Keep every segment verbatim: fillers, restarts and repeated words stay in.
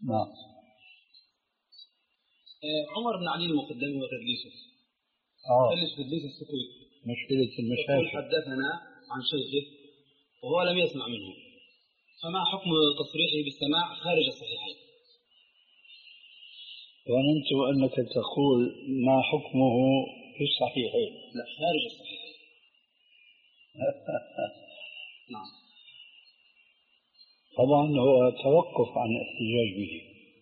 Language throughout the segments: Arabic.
نعم. عمر بن علي المقدمي وتدليسه. اه تدلس تدليس السكوت. مشكلة المشاكل. حدثنا عن شيخه وهو لم يسمع منه، فما حكم تصريحه بالسماع خارج الصحيحين؟ ظننت أنك تقول ما حكمه في الصحيحين. لا، خارج الصحيحين. نعم. طبعا هو توقف عن الاحتجاج به.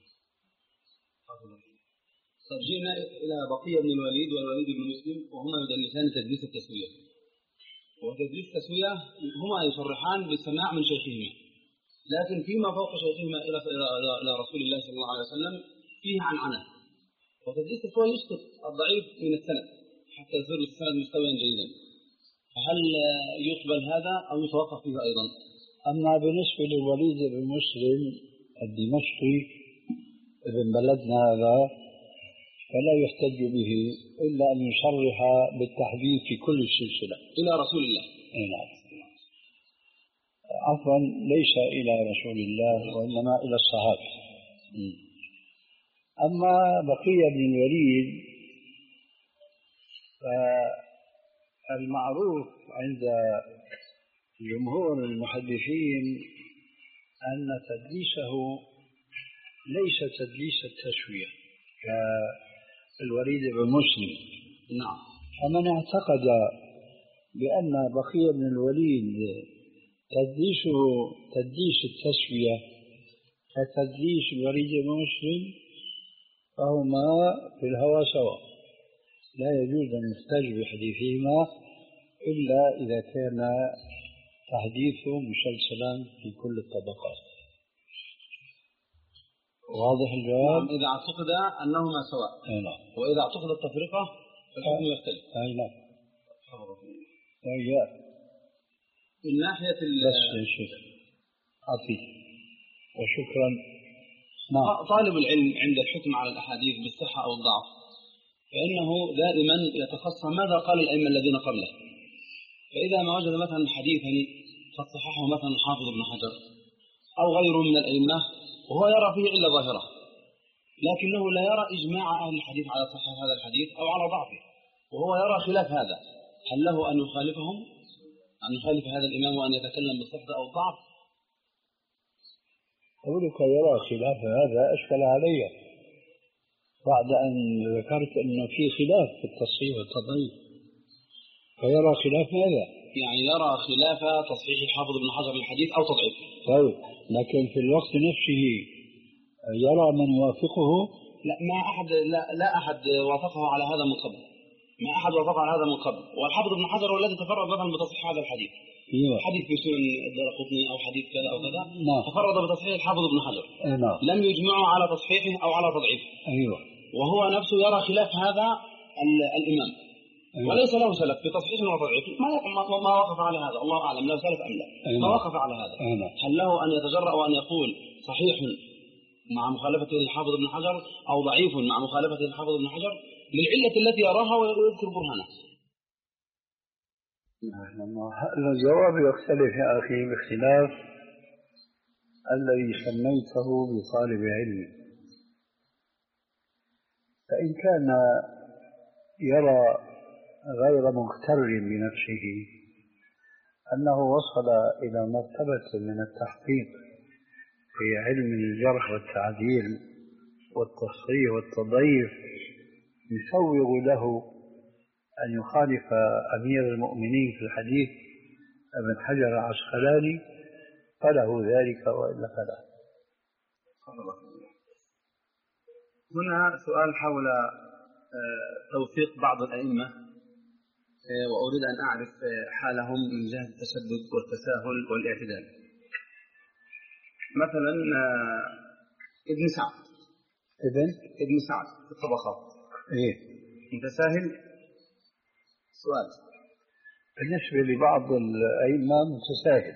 طيب، جئنا إلى بقية بن الوليد والوليد بن مسلم وهما يدلسان تدليس التسوية. وتدليس التسوية هما يصرحان بالسماع من شيخهما، لكن فيما فوق شيخهما إلى إلى رسول الله صلى الله عليه وسلم فيه عنعنة. وتدليس التسوية يسقط الضعيف من السند حتى يصير السند مستويا جيدا. فهل يقبل هذا أو يتوقف فيه أيضا؟ أما بالنسبة للوليد بن مسلم الدمشقي ابن بلدنا هذا فلا يحتج به إلا أن يصرح بالتحديث في كل السلسلة إلى رسول الله. نعم. عفوا، ليس إلى رسول الله وإنما إلى الصحابة. أما بقية بن الوليد فالمعروف عند جمهور المحدثين أن تدليسه ليس تدليس التسوية كالوليد بن مسلم. نعم. فمن اعتقد بأن بقية بن الوليد تدليسه تدليس التسوية كتدليس الوليد بن مسلم فهما في الهوى سواء، لا يجوز أن يحتج بحديثهما إلا إذا كان تحديثه مسلسلا في كل الطبقات. واضح الجواب؟ نعم، إذا اعتقد أنهما سواء. نعم. وإذا اعتقد التفرقة فالحكم يختلف. أي نعم. من ناحية بس يا شيخ عطيك وشكرا. نعم. طالب العلم عند الحكم على الأحاديث بالصحة أو الضعف فإنه دائما يتخصص ماذا قال الأئمة الذين قبله. فإذا ما وجد مثلا حديثا قد صححه مثلا حافظ ابن حجر أو غيره من الأئمة وهو يرى فيه إلا ظاهرة، لكنه لا يرى إجماع أهل الحديث على صحة هذا الحديث أو على ضعفه، وهو يرى خلاف هذا، هل له أن يخالفهم، أن يخالف هذا الإمام وأن يتكلم بالصحة أو الضعف؟ قولك يرى خلاف هذا أشكل علي بعد أن ذكرت أنه في خلاف في التصحيح والتضعيف، فيرى خلاف ماذا؟ يعني يرى خلاف تصحيح الحافظ ابن حجر للحديث أو تضعيفه. طيب، لكن في الوقت نفسه يرى من يوافقه؟ لا، ما أحد لا, لا أحد وافقه على هذا من قبل، ما أحد وافقه على هذا من قبل. والحافظ ابن حجر هو الذي تفرد مثلا بتصحيح هذا الحديث. أيوة. حديث في سنن الدارقطني أو حديث كذا أو كذا. نعم. تفرد بتصحيح الحافظ ابن حجر. نعم. لم يجمعوا على تصحيحه أو على تضعيفه. أيوة. وهو نفسه يرى خلاف هذا الإمام. أيوة. وليس له سلف في تصحيح وتضعيف، ما ما وقف على هذا، الله أعلم له سلف أم لا. أيوة. ما وقف على هذا. أيوة. هل له أن يتجرأ وأن يقول صحيح مع مخالفة الحافظ ابن حجر أو ضعيف مع مخالفة الحافظ ابن حجر للعلة التي يراها ويذكر برهانه؟ الجواب يختلف يا أخي باختلاف الذي سميته بطالب علم. فإن كان يرى غير مغتر بنفسه أنه وصل إلى مرتبة من التحقيق في علم الجرح والتعديل والتصحيح والتضعيف يسوغ له أن يخالف أمير المؤمنين في الحديث ابن حجر العسقلاني فله ذلك وإلا فلا. هنا سؤال حول توثيق بعض الأئمة، وأريد أن أعرف حالهم من جهة التشدد والتساهل والاعتدال. مثلا ابن سعد ابن ابن سعد في الطبقات إيه متساهل؟ سؤال. بالنسبة لبعض الأئمة متساهل.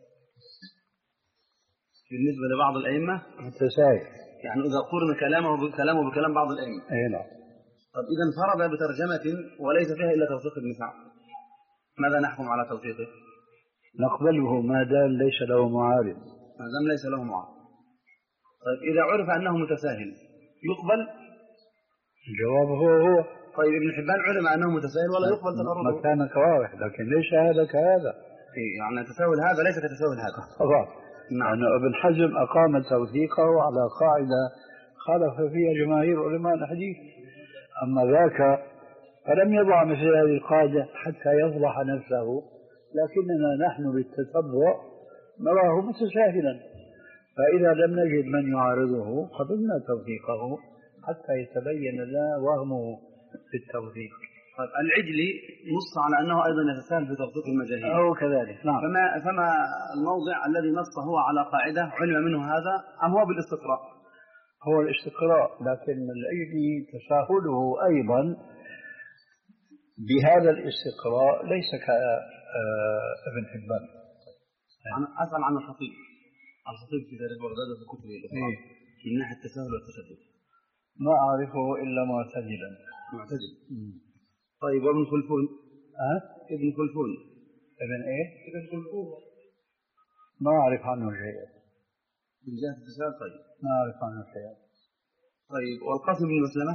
بالنسبة لبعض الأئمة متساهل، يعني إذا قرن كلامه بكلامه بكلام بعض الأئمة. أي نعم. طب إذا انفرد بترجمة وليس فيها إلا توثيق ابن سعد، ماذا نحكم على توثيقه؟ نقبله ما دام ليس له معارض. ما دام ليس له معارض. طيب إذا عرف أنه متساهل يقبل؟ الجواب هو هو. طيب ابن حبان علم أنه متساهل ولا يقبل تفرده؟ مكانك واضح، لكن ليس هذا كهذا. يعني تساهل هذا ليس كتساهل هذا. طبعا. نعم. لأن ابن حزم أقام توثيقه على قاعدة خالف فيها جماهير علماء الحديث، أما ذاك فلم يضع مثل هذه القاعدة حتى يفضح نفسه، لكننا نحن بالتتبع نراه متساهلا، فإذا لم نجد من يعارضه قبلنا توثيقه حتى يتبين لنا وهمه في التوثيق. طيب العجلي نص على أنه أيضا يتساهل في توثيق المجاهيل. أو كذلك. نعم. فما, فما الموضع الذي نص هو على قاعدة علم منه هذا أم هو بالاستقراء؟ هو الاستقراء، لكن العجلي تساهله أيضا بهذا الاستقراء ليس كابن حبان. أسأل عن الخطيب. الخطيب في تاريخ بغداد في كتبه الأخرى من ناحية التساهل والتشدد ما أعرفه إلا معتدلا. معتدل. طيب وابن خلفون؟ أه؟ ابن خلفون. ابن إيه؟ ابن خلفون. ما أعرف عنه شيء. من جهة التساهل. طيب. ما أعرف عنه شيء. طيب والقاسم بن مسلمة؟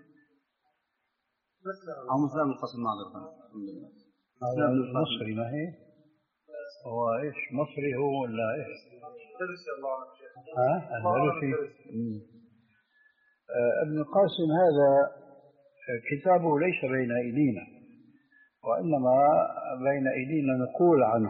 أو مسلم القاسم معذرة. مسلم المصري ما هي؟ هو إيش مصري هو ولا إيش؟ درس الله عنك شيخ. ها؟ الدرسي. ابن القاسم هذا كتابه ليس بين أيدينا، وإنما بين أيدينا نقول عنه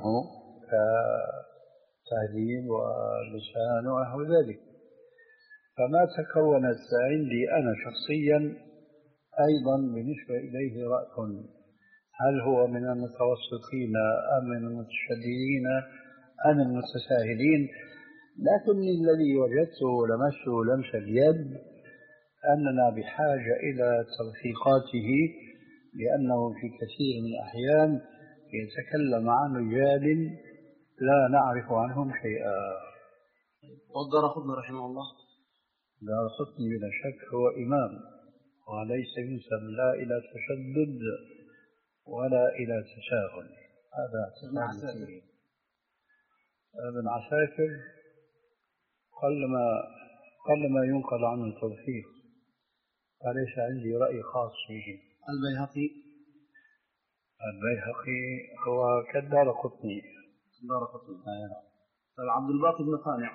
كتهذيب ولسان ونحو ذلك، فما تكونت عندي أنا شخصيا أيضا بالنسبة إليه رأي، هل هو من المتوسطين أم من المتشددين أم المتساهلين، لكن الذي وجدته ولمسته لمس اليد أننا بحاجة إلى توثيقاته، لأنه في كثير من الأحيان يتكلم عن رجال لا نعرف عنهم شيئا. والدارقطني رحمه الله؟ الدارقطني بلا شك هو إمام، وليس ينسب لا إلى تشدد ولا إلى تساهل، هذا اعتقاد فيه. ابن عساكر قلما قلما ينقل عنه التوثيق، فليس عندي رأي خاص فيه. البيهقي؟ البيهقي هو كالدارقطني. الدارقطني. طيب عبد الباقي بن قانع؟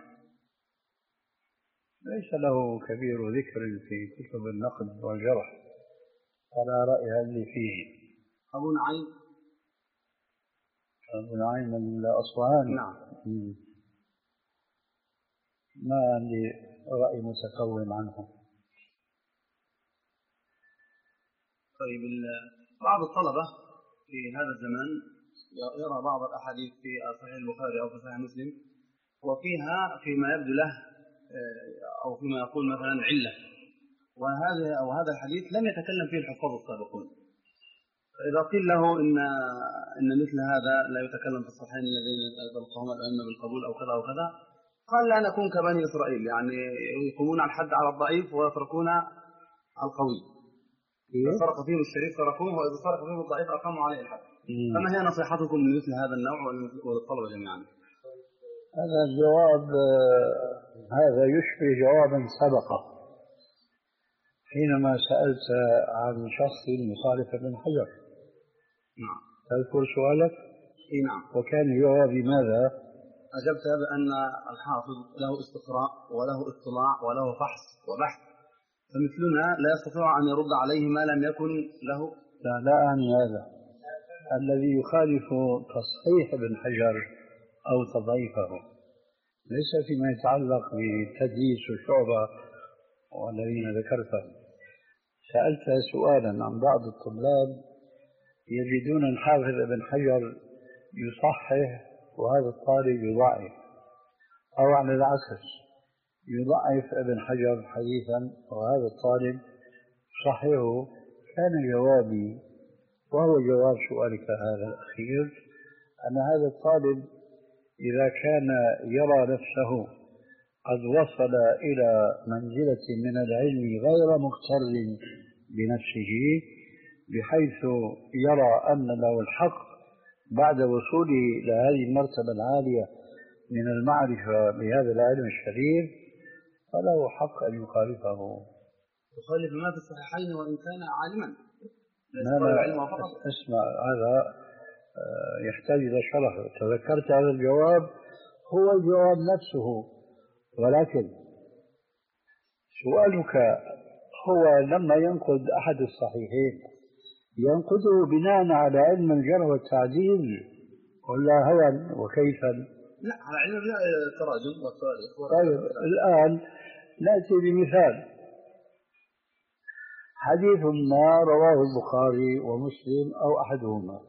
ليس له كبير ذكر في كتب النقد والجرح، فلا رأي عندي فيه. أبو نعيم؟ أبو نعيم الأصفهاني. نعم. ما عندي رأي متكون عنه. طيب بعض الطلبة في هذا الزمان يرى بعض الأحاديث في صحيح البخاري أو في صحيح مسلم وفيها فيما يبدو له أو فيما يقول مثلا علة، وهذا أو هذا الحديث لم يتكلم فيه الحفاظ السابقون. إذا قيل له إن إن مثل هذا لا يتكلم في الصحيحين الذين تلقاهما الأئمة بالقبول أو كذا وكذا، قال لا نكون كبني إسرائيل، يعني يقومون على الحد على الضعيف ويتركون القوي. إذا سرق فيهم الشريف تركوه، وإذا سرق فيهم الضعيف أقاموا عليه الحد. فما هي نصيحتكم لمثل هذا النوع وللطلبة جميعا؟ هذا الجواب هذا يشبه جوابا سبقه حينما سألت عن شخص مخالف ابن حجر. نعم. تذكر سؤالك؟ إيه نعم. وكان جوابي ماذا؟ أجبت بأن الحافظ له استقراء وله اطلاع وله فحص وبحث، فمثلنا لا يستطيع أن يرد عليه ما لم يكن له. لا لا أعني هذا. الذي يخالف تصحيح ابن حجر أو تضعيفه ليس فيما يتعلق بتدليس الشعبة والذين ذكرتهم. سألت سؤالا عن بعض الطلاب يجدون الحافظ ابن حجر يصحح وهذا الطالب يضعف، أو على العكس يضعف ابن حجر حديثا وهذا الطالب يصححه. كان جوابي وهو جواب سؤالك هذا الأخير أن هذا الطالب إذا كان يرى نفسه قد وصل إلى منزلة من العلم غير مغتر بنفسه بحيث يرى أن له الحق بعد وصوله إلى هذه المرتبة العالية من المعرفة بهذا العلم الشريف، فله حق أن يخالفه. يخالف ما في الصحيحين وإن كان عالما. لا لا اسمع، هذا يحتاج إلى شرح. تذكرت هذا الجواب، هو الجواب نفسه، ولكن سؤالك هو لما ينقد أحد الصحيحين ينقده بناء على علم الجرح والتعديل ولا هوى وكيفا؟ لا، على علم التراجم والتاريخ. طيب الآن نأتي بمثال حديث ما رواه البخاري ومسلم أو أحدهما،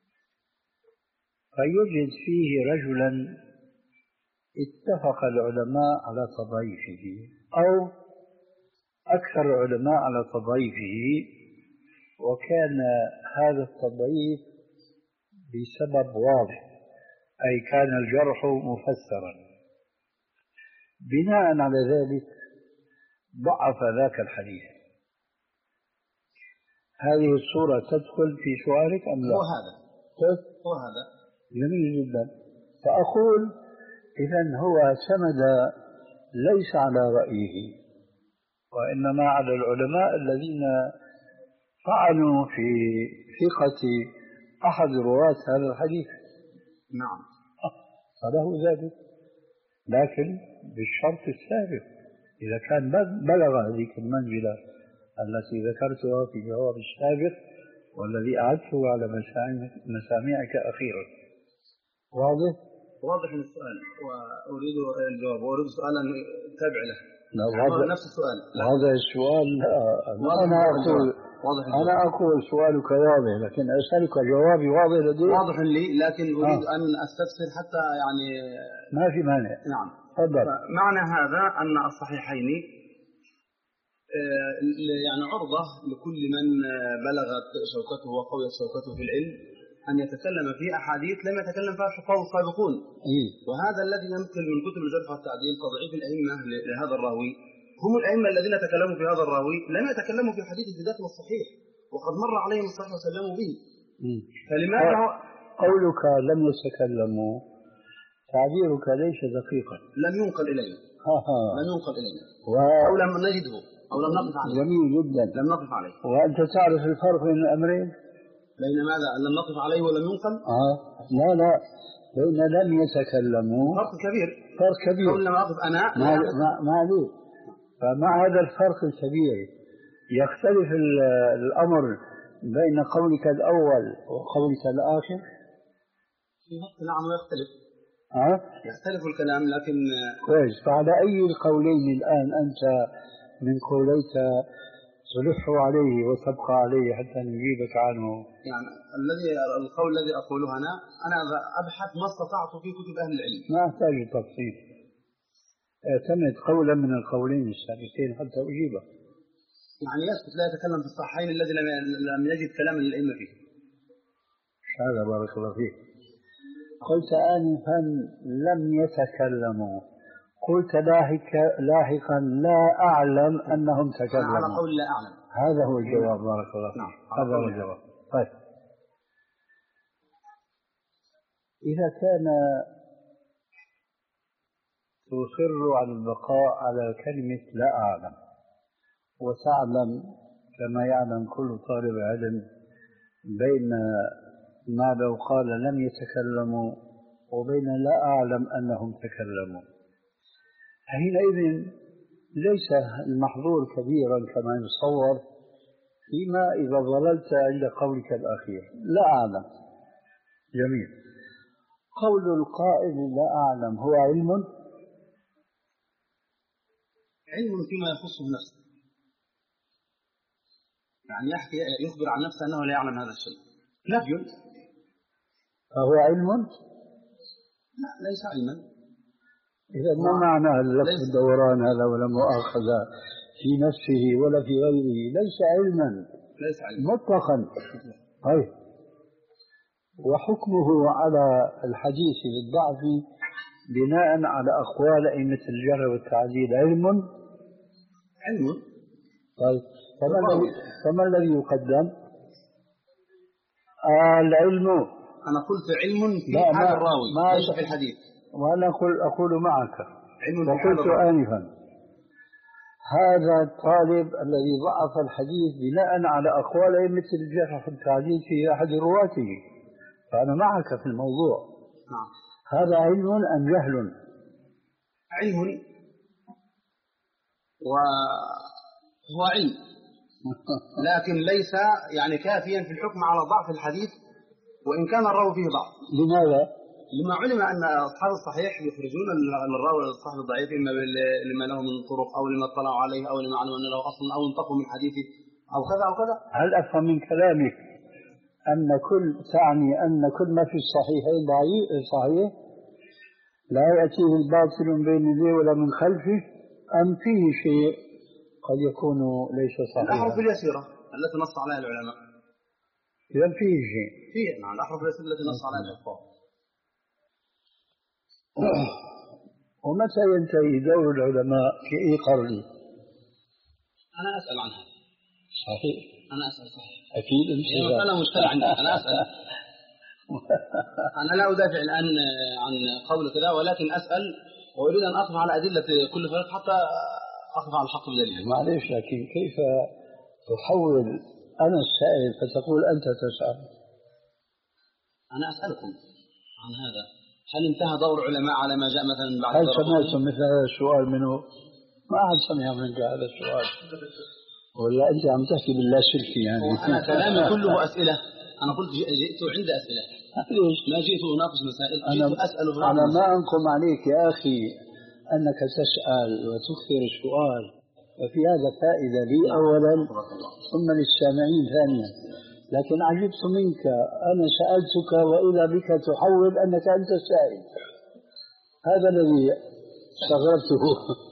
فيجد فيه رجلا اتفق العلماء على تضعيفه أو أكثر العلماء على تضعيفه، وكان هذا التضعيف بسبب واضح، أي كان الجرح مفسرا. بناء على ذلك ضعف ذاك الحديث. هذه الصورة تدخل في سؤالك أم لا؟ هو هذا هو هذا جميل جدا. فأقول إذن هو سند ليس على رأيه، وإنما على العلماء الذين طعنوا في ثقة أحد رواة هذا الحديث. نعم، فله ذلك، لكن بالشرط السابق، إذا كان بلغ هذه المنزلة التي ذكرتها في جواب السابق والذي أعدته على مسامعك أخيرا. واضح؟ واضح السؤال، وأريد الجواب، وأريد سؤالا تابع له. هذا نفس السؤال. هذا السؤال أنا أقول أنا أقول سؤالك واضح، لكن أسألك جوابي واضح لدي. واضح لي، لكن أريد آه. أن أستفسر حتى يعني ما في مانع. نعم. تفضل. معنى هذا أن الصحيحين يعني عرضة لكل من بلغت شوكته وقويت شوكته في العلم أن يتكلم في أحاديث لم يتكلم فيها الحفاظ السابقون. إيه؟ وهذا الذي ينقل من كتب الجرح والتعديل تضعيف الأئمة لهذا الراوي هم الأئمة الذين تكلموا في هذا الراوي لم يتكلموا في حديث بداخل الصحيح، وقد مر عليهم الصحابة وسلموا به. إيه؟ فلماذا قولك لم يتكلموا تعبيرك ليس دقيقا. لم ينقل إلينا. لم ينقل إلينا و... أو لم نجده أو لم نقف عليه. جميل جدا. لم نقف عليه. وأنت تعرف الفرق بين الأمرين؟ بين ماذا؟ لم نقف عليه ولم ينقل؟ آه لا لا، بين لم يتكلموا فرق كبير. فرق كبير. قول لم أقف أنا ما ما عليه. فمع هذا الفرق الكبير يختلف الأمر بين قولك الأول وقولك الآخر. في وقت نعم يختلف. أه؟ يختلف الكلام، لكن كويس. فعلى أي القولين الآن أنت من قوليك تلح عليه وتبقى عليه حتى نجيبك عنه؟ يعني الذي القول الذي أقوله أنا أنا أبحث ما استطعت في كتب أهل العلم. ما أحتاج تفصيل، اعتمد قولا من القولين السابقين حتى أجيبه. يعني يسكت لا يتكلم في الصحيحين الذي لم يجد كلام الأئمة فيه. هذا بارك الله فيك. قلت آنفا لم يتكلموا، قلت لاحقا لا أعلم أنهم تكلموا. على قول لا أعلم. هذا هو الجواب. بارك الله فيك. نعم. هذا هو الجواب. طيب، إذا كان تصر على البقاء على كلمة لا أعلم، وتعلم كما يعلم كل طالب علم بين ما لو قال لم يتكلموا وبين لا أعلم أنهم تكلموا، حينئذ ليس المحظور كبيرا كما يتصور فيما إذا ظللت عند قولك الأخير لا أعلم. جميل. قول القائل لا أعلم هو علم علم فيما يخصه نفسه، يعني يحكي يخبر عن نفسه أنه لا يعلم هذا الشيء. نفي. فهو علم؟ لا، ليس علما. إذا ما معنى اللف الدوران هذا ولا مؤاخذ في نفسه ولا في غيره؟ ليس علما. ليس علما مطلقا. طيب، وحكمه على الحديث بالضعف بناء على أقوال أئمة الجرح والتعديل علم؟ علم. طيب، فما الذي فما الذي يقدم؟ آه العلم. أنا قلت علم في حال الراوي ليس في الحديث. وأنا أقول أقول معك. علم وقلت آنفا هذا الطالب الذي ضعف الحديث بناء على أقواله مثل الجرح التعديل في أحد رواته، فأنا معك في الموضوع. نعم. هذا علم أم جهل؟ علم، وهو علم لكن ليس يعني كافيا في الحكم على ضعف الحديث وإن كان الراوي فيه ضعف. لماذا؟ لما علم أن أصحاب الصحيح يخرجون الراوي الصحيح الضعيف إما لما له من طرق أو لما اطلعوا عليه أو لما علموا أن له أصل أو انتقوا من حديثه أو كذا أو كذا. هل أفهم من كلامك أن كل تعني أن كل ما في الصحيحين ضعيف صحيح لا يأتيه الباطل من بين يديه ولا من خلفه، أم فيه شيء قد يكون ليس صحيحا؟ الأحرف اليسيرة التي نص عليها العلماء. إذا فيه شيء. فيه نعم الأحرف اليسيرة التي نص عليها الحفاظ. ومتى ينتهي دور العلماء في أي قرن؟ أنا أسأل عنها. صحيح. أنا أسأل صحيح. أكيد أنت. هي مسألة مشكلة عندي. أنا أسأل. أنا لا أدافع الآن عن قول كذا ولكن أسأل وأريد أن أقف على أدلة كل فريق حتى أقف على الحق بدليل. معليش، لكن كيف تحول أنا السائل فتقول أنت تسأل؟ أنا أسألكم عن هذا. هل انتهى دور علماء على ما جاء مثلا بعد؟ هل سمعتم مثل هذا السؤال منه؟ ما أحد سمع منك هذا السؤال، ولا أنت عم تحكي بالله شركي يعني؟ أنا كلامي كله أسئلة. أنا قلت جئت عند أسئلة. ليش؟ ما جئت أناقش مسائل، أنا جئت أسأل. أنا ما أنقم عليك يا أخي أنك تسأل وتكثر السؤال، وفي هذا فائدة لي أولا ثم للسامعين ثانيا، لكن عجبت منك أنا سألتك وإذا بك تحول أنك أنت السائل، هذا الذي استغربته.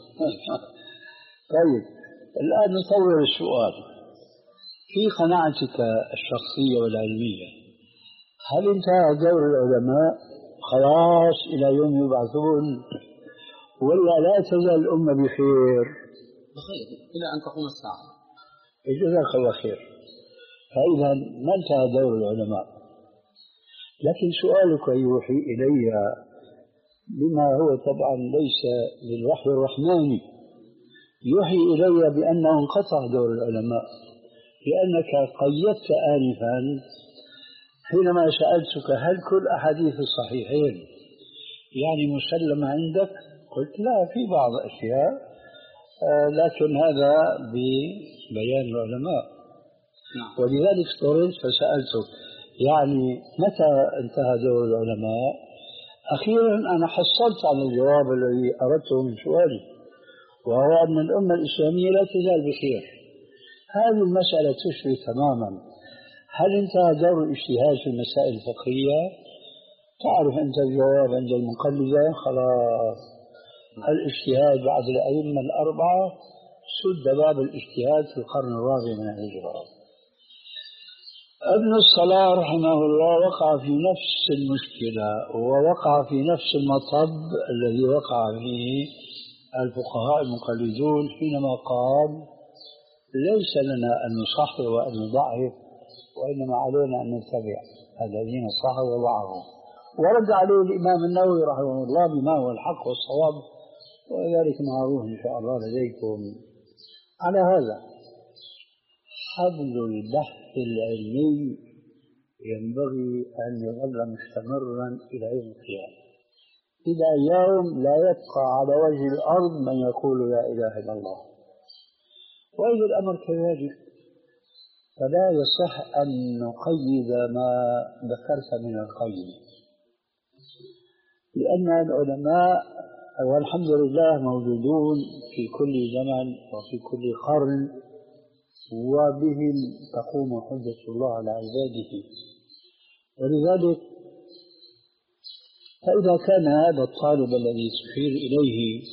طيب الآن نطور السؤال. في قناعتك الشخصية والعلمية هل انتهى دور العلماء خلاص إلى يوم يبعثون، ولا لا تزال الأمة بخير؟ بخير إلى أن تقوم الساعة. جزاك الله خير. فإذا ما انتهى دور العلماء، لكن سؤالك يوحي إلي بما هو طبعا ليس للوحي الرحماني، يوحي إلي بأنه انقطع دور العلماء، لأنك قيدت آنفا حينما سألتك هل كل أحاديث الصحيحين يعني مسلمة عندك؟ قلت لا، في بعض أشياء آه لكن هذا ببيان العلماء. نعم. ولذلك اضطررت فسألتك يعني متى انتهى دور العلماء؟ أخيرا أنا حصلت على الجواب الذي أردته من سؤالي، وهو أن الأمة الإسلامية لا تزال بخير. هذه المسألة تشبه تماما هل انتهى دور الاجتهاد في المسائل الفقهية؟ تعرف أنت الجواب عند المقلدة، خلاص الاجتهاد بعد الأئمة الأربعة سد باب الاجتهاد في القرن الرابع من الهجرة. ابن الصلاح رحمه الله وقع في نفس المشكلة ووقع في نفس المطب الذي وقع فيه الفقهاء المقلدون حينما قال ليس لنا أن نصحح وأن نضعف، وإنما علينا أن نتبع الذين صحوا وضعفوا. ورد عليه الإمام النووي رحمه الله بما هو الحق والصواب، وذلك معروف إن شاء الله لديكم. على هذا حبل البحث العلمي ينبغي أن يظل مستمرا إلى يوم القيامة، إلى يوم لا يبقى على وجه الأرض من يقول لا إله إلا الله. وإذا الأمر كذلك فلا يصح أن نقيد ما ذكرت من القيد، لأن العلماء والحمد لله موجودون في كل زمن وفي كل قرن، وبهم تقوم حجة الله على عباده. ولذلك فإذا كان هذا الطالب الذي تشير إليه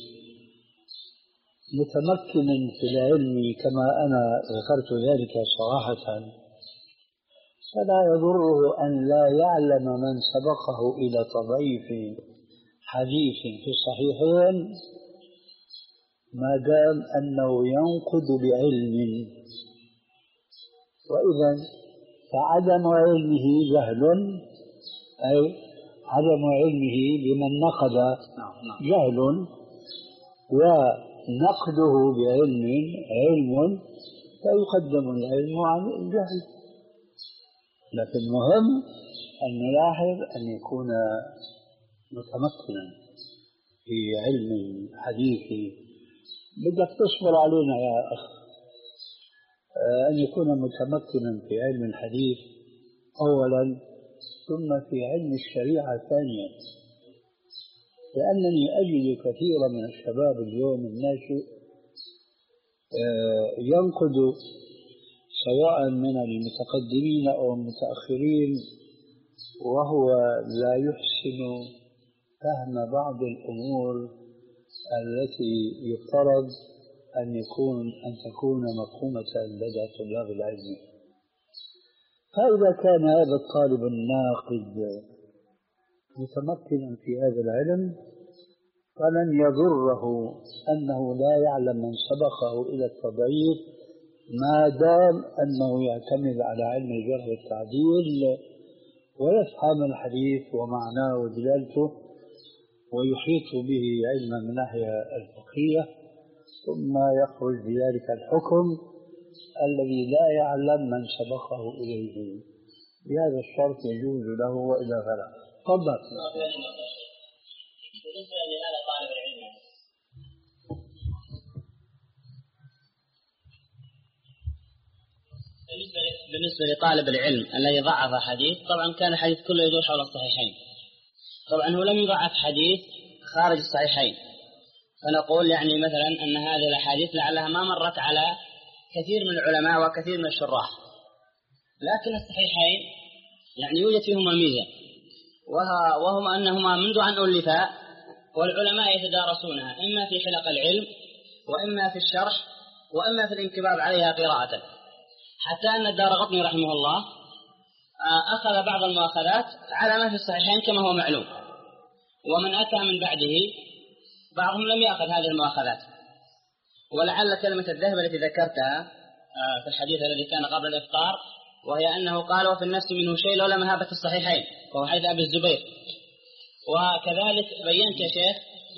متمكنا في العلم كما أنا ذكرت ذلك صراحة، فلا يضره أن لا يعلم من سبقه إلى تضعيف حديث في الصحيحين ما دام أنه ينقض بعلم. وإذا فعدم علمه جهل، أي عدم علمه بمن نقض جهل، نقده بعلم علم، فيقدم العلم عن الجهل. لكن مهم أن نلاحظ أن يكون متمكنا في علم الحديث. بدك تصبر علينا يا أخ، أن يكون متمكنا في علم الحديث أولا، ثم في علم الشريعة ثانيا. لأنني أجد كثيرا من الشباب اليوم الناشئ ينقد سواء من المتقدمين أو المتأخرين وهو لا يحسن فهم بعض الأمور التي يفترض أن يكون أن تكون مفهومة لدى طلاب العلم. فإذا كان هذا الطالب الناقد متمكنا في هذا العلم فلن يضره أنه لا يعلم من سبقه إلى التضعيف، ما دام أنه يعتمد على علم الجرح والتعديل ويفهم الحديث ومعناه ودلالته ويحيط به علما من الناحية الفقهية، ثم يخرج بذلك الحكم الذي لا يعلم من سبقه إليه. بهذا الشرط يجوز له وإلا فلا. تفضل. بالنسبة لهذا طالب العلم، بالنسبة لطالب العلم الذي ضعف حديث، طبعا كان الحديث كله يدور حول الصحيحين. طبعا هو لم يضعف حديث خارج الصحيحين، فنقول يعني مثلا أن هذه الأحاديث لعلها ما مرت على كثير من العلماء وكثير من الشراح، لكن الصحيحين يعني يوجد فيهما ميزة، وهم أنهما منذ أن ألفا والعلماء يتدارسونها إما في حلق العلم وإما في الشرح وإما في الانكباب عليها قراءة، حتى أن الدارقطني رحمه الله أخذ بعض المؤاخذات على ما في الصحيحين كما هو معلوم، ومن أتى من بعده بعضهم لم يأخذ هذه المؤاخذات. ولعل كلمة الذهب التي ذكرتها في الحديث الذي كان قبل الإفطار، وهي أنه قال وفي النفس منه شيء لولا مهابة الصحيحين، وهو حديث أبي الزبير. وكذلك بينت يا شيخ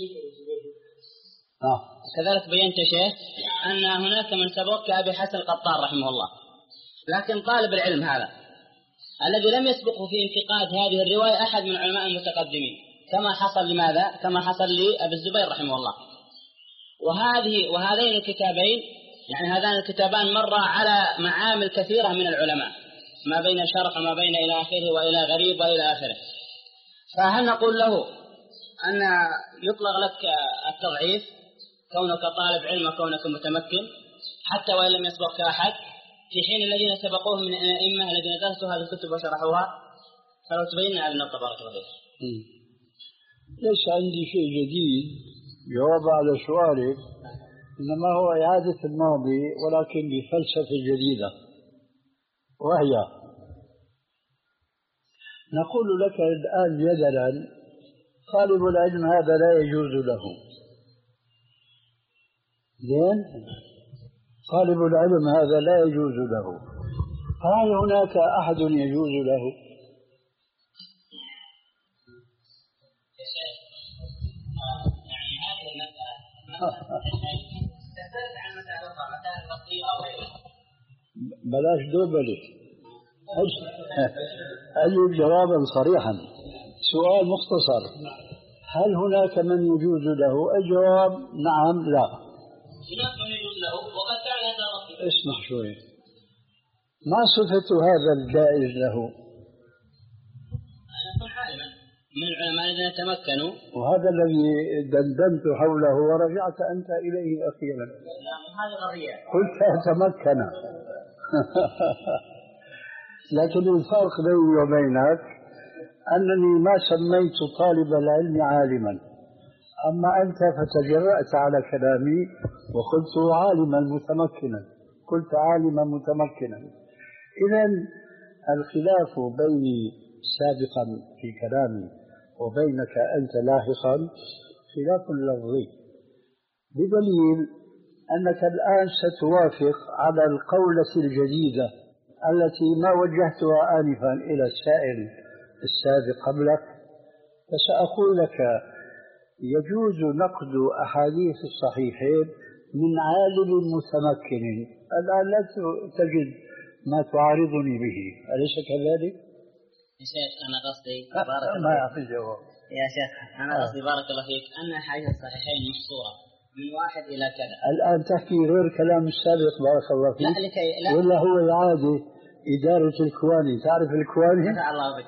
آه. كذلك بينت يا شيخ أن هناك من سبق كأبي حسن القطان رحمه الله، لكن طالب العلم هذا الذي لم يسبقه في انتقاد هذه الرواية أحد من العلماء المتقدمين، كما حصل لماذا؟ كما حصل لأبي الزبير رحمه الله. وهذه وهذين الكتابين يعني هذان الكتابان مر على معامل كثيرة من العلماء، ما بين شرح وما بين إلى آخره وإلى غريب وإلى آخره. فهل نقول له أن يطلق لك التضعيف كونك طالب علم وكونك متمكن حتى وإن لم يسبقك أحد، في حين الذين سبقوه من الأئمة الذين درسوا هذه الكتب وشرحوها؟ فلو تبيننا هذا النقطة بارك الله فيك. ليس عندي شيء جديد جواب على سؤالك، إنما هو إعادة الماضي ولكن بفلسفة جديدة، وهي نقول لك الآن جدلا طالب العلم هذا لا يجوز له. زين؟ طالب العلم هذا لا يجوز له، هل هناك أحد يجوز له؟ يعني هذه المسألة تختلف عن مسألة أخرى، مسألة الفقهية أو غيرها. بلاش دوبلة، أجب جوابا صريحا، سؤال مختصر، هل هناك من يجوز له؟ الجواب نعم لا. هناك من يجوز له وقد فعل هذا الرجل. اسمح شوي، ما صفة هذا الجائز له؟ أن يكون عالما من العلماء الذين تمكنوا، وهذا الذي دندنت حوله ورجعت أنت إليه أخيرا. لا هذا قضية قلت تمكن لكن الفرق بيني وبينك أنني ما سميت طالب العلم عالما، أما أنت فتجرأت على كلامي وقلت عالما متمكنا، قلت عالما متمكنا. إذن الخلاف بيني سابقا في كلامي وبينك أنت لاحقا خلاف لفظي، بدليل أنك الآن ستوافق على القولة الجديدة التي ما وجهتها آنفا إلى السائل السابق قبلك، فسأقول لك يجوز نقد أحاديث الصحيحين من عالم متمكن. الآن لا تجد ما تعارضني به، أليس كذلك؟ يا شيخ أنا قصدي بارك الله ما فيك. أعطي جواب. يا شيخ أنا قصدي بارك الله فيك أن حديث الصحيحين مشهورة من واحد إلى كذا. الآن تحكي غير كلام السابق بارك الله فيك. لا لكي لا. ولا هو العادة إدارة الكواني، تعرف الكواني؟ نفع الله بك.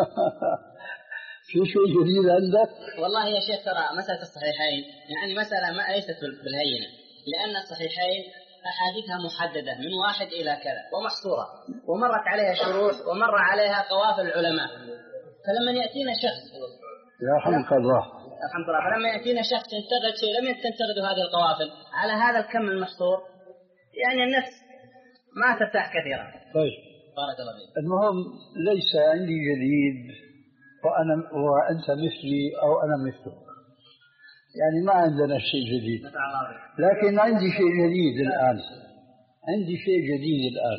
في شيء جديد عندك؟ والله يا شيخ ترى مسألة الصحيحين يعني مسألة ما ليست بالهينة، لأن الصحيحين أحاديثها محددة من واحد إلى كذا ومحصورة ومرت عليها شروح ومر عليها قوافل العلماء. فلما يأتينا شخص يرحمك الله الحمد لله فلما يأتينا شخص ينتقد شيء لم تنتقد هذه القوافل على هذا الكم المحصور يعني النفس ما ترتاح كثيرا. طيب بارك الله فيك. المهم ليس عندي جديد وأنا وأنت مثلي أو أنا مثلك، يعني ما عندنا شيء جديد، لكن عندي شيء جديد الآن. عندي شيء جديد الآن.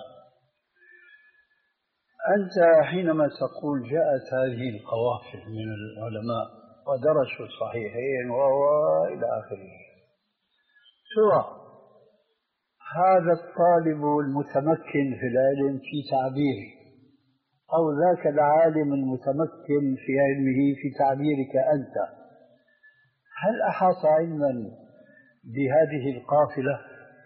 أنت حينما تقول جاءت هذه القوافل من العلماء ودرسوا الصحيحين وإلى آخره، ترى هذا الطالب المتمكن في العلم في تعبيره أو ذاك العالم المتمكن في علمه في تعبيرك أنت، هل أحاط علما بهذه القافلة؟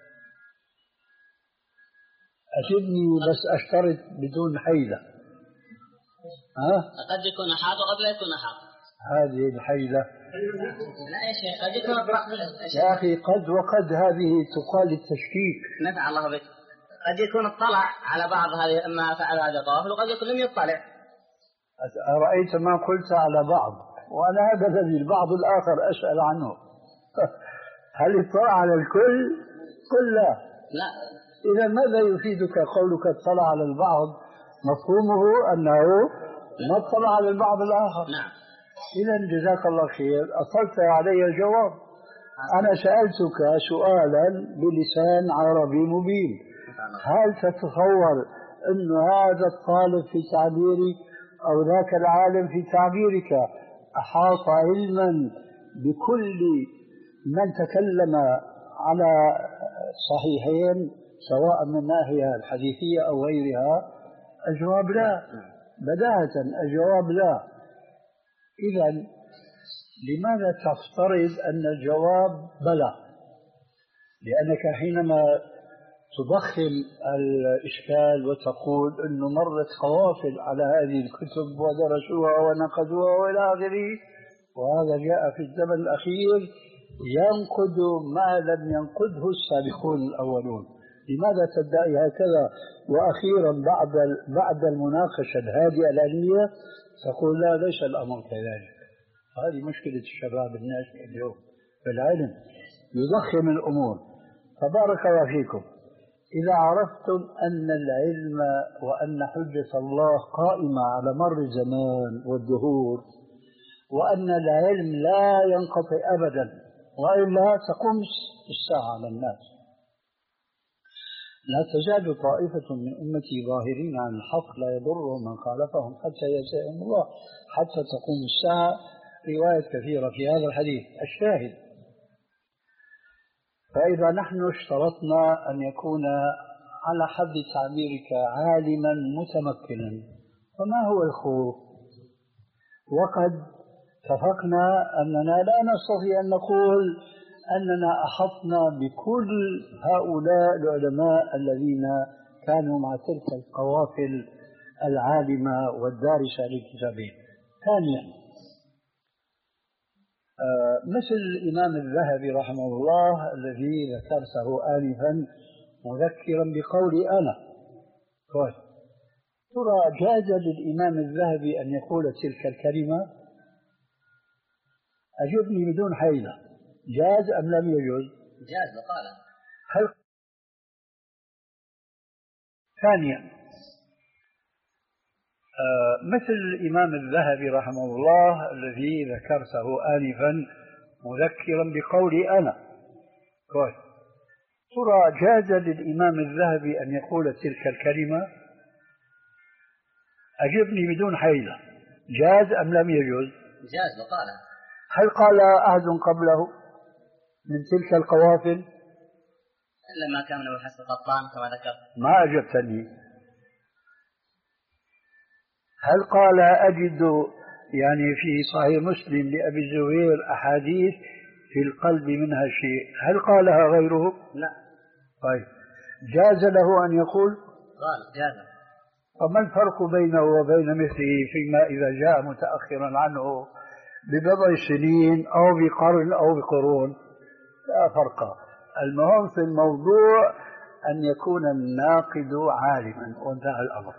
أجبني بس أشترط بدون حيلة. ها؟ قد يكون أحاط وقد لا يكون أحاط. هذه الحيلة لا يا شيخ قد يكون يا أخي قد وقد هذه تقال التشكيك. نفع الله بك. قد يكون اطلع على بعض هذه ما فعل هذه القوافل وقد يكون لم يطلع. أرأيت ما قلت على بعض، وأنا هذا الذي البعض الآخر أسأل عنه. هل اطلع على الكل؟ قل لا. لا. إذا ماذا يفيدك قولك اطلع على البعض؟ مفهومه أنه ما اطلع على البعض الآخر. نعم. إذا جزاك الله خير، أصلت علي الجواب. أنا سألتك سؤالا بلسان عربي مبين، هل تتصور أن هذا الطالب في تعبيري أو ذاك العالم في تعبيرك أحاط علما بكل من تكلم على صحيحين سواء من الناحية الحديثية أو غيرها؟ الجواب لا، بداهة الجواب لا. إذا لماذا تفترض أن الجواب بلى؟ لأنك حينما تضخم الإشكال وتقول أنه مرت قوافل على هذه الكتب ودرسوها ونقدوها وإلى آخره، وهذا جاء في الزمن الأخير ينقد ما لم ينقده السابقون الأولون، لماذا تدعي هكذا؟ وأخيرا بعد بعد المناقشة الهادئة العلمية تقول لا ليس الأمر كذلك. هذه مشكلة الشباب الناشئ اليوم في العلم، يضخم الأمور. فبارك الله فيكم، إذا عرفتم أن العلم وأن حجة الله قائمة على مر الزمان والدهور، وأن العلم لا ينقطع أبدا وإلا تقوم الساعة على الناس. لا تزال طائفة من أمتي ظاهرين عن الحق لا يضرهم من خالفهم حتى يأتيهم الله حتى تقوم الساعة. رواية كثيرة في هذا الحديث. الشاهد، فإذا نحن اشترطنا أن يكون على حد تعبيرك عالما متمكنا، فما هو الخوف؟ وقد اتفقنا أننا لا نستطيع أن نقول أننا أحطنا بكل هؤلاء العلماء الذين كانوا مع تلك القوافل العالمة والدارسة للكتابين. ثانيا، آه مثل الإمام الذهبي رحمه الله الذي ذكرته آنفا مذكرا بقولي أنا، ترى جاز للإمام الذهبي أن يقول تلك الكلمة؟ أجبني بدون حيلة، جاز أم لم يجوز؟ جاز وقال. هل ثانيا، آه مثل الإمام الذهبي رحمه الله الذي ذكرته آنفا مذكرا بقولي أنا، كويس، ترى جاز للإمام الذهبي أن يقول تلك الكلمة؟ أجبني بدون حيلة، جاز أم لم يجوز؟ جاز وقال. هل قال أحد قبله؟ من تلك القوافل؟ إلا ما كان من أبو الحسن القطان كما ذكر. ما أجبتني. هل قال أجد يعني في صحيح مسلم لأبي الزبير أحاديث في القلب منها شيء، هل قالها غيره؟ لا. طيب جاز له أن يقول؟ قال جاز. فما الفرق بينه وبين مثله فيما إذا جاء متأخرا عنه ببضع سنين أو بقرن أو بقرون؟ لا فرق. المهم في الموضوع أن يكون الناقد عالما وانتهى الأمر.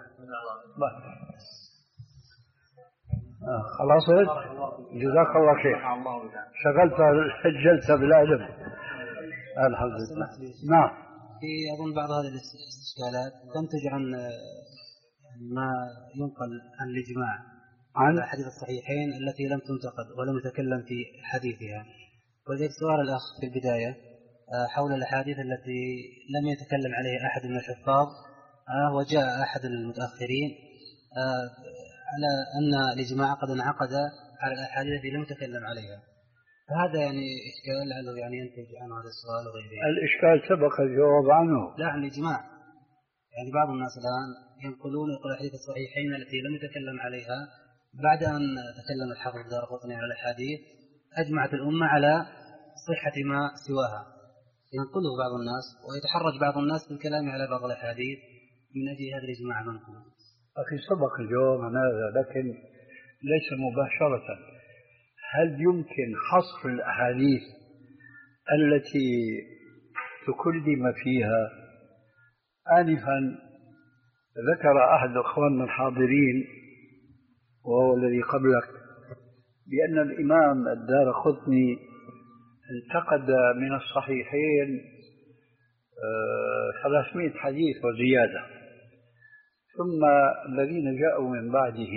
آه خلاص جزاك الله خير، شغلت الجلسة بالعلم الحمد لله. نعم. في أظن بعض هذه الاستشكالات تنتج عن ما ينقل عن الإجماع عن الحديث الصحيحين التي لم تنتقد ولم يتكلم في حديثها. ولذلك سؤال الأخ في البداية حول الأحاديث التي لم يتكلم عليها أحد من الحفاظ، وجاء أحد المتأخرين على أن الإجماع قد انعقد على الأحاديث التي لم يتكلم عليها، فهذا يعني إشكال لعله يعني ينتج عنه هذا السؤال وغيره. الإشكال سبق الجواب عنه. لا عن الإجماع، يعني بعض الناس الآن ينقلون يقول الحديث الصحيحين التي لم يتكلم عليها بعد أن تكلم الحافظ الدارقطني على الأحاديث أجمعت الأمة على صحة ما سواها، ينقله بعض الناس ويتحرج بعض الناس بالكلام على بعض الأحاديث من أجل هذا الإجماع منقول. أخي سبق الجواب عن هذا لكن ليس مباشرة. هل يمكن حصر الأحاديث التي تكلم فيها؟ آنفا ذكر أحد أخواننا الحاضرين وهو الذي قبلك بأن الإمام الدارقطني انتقد من الصحيحين ثلاثمائة حديث وزيادة، ثم الذين جاءوا من بعده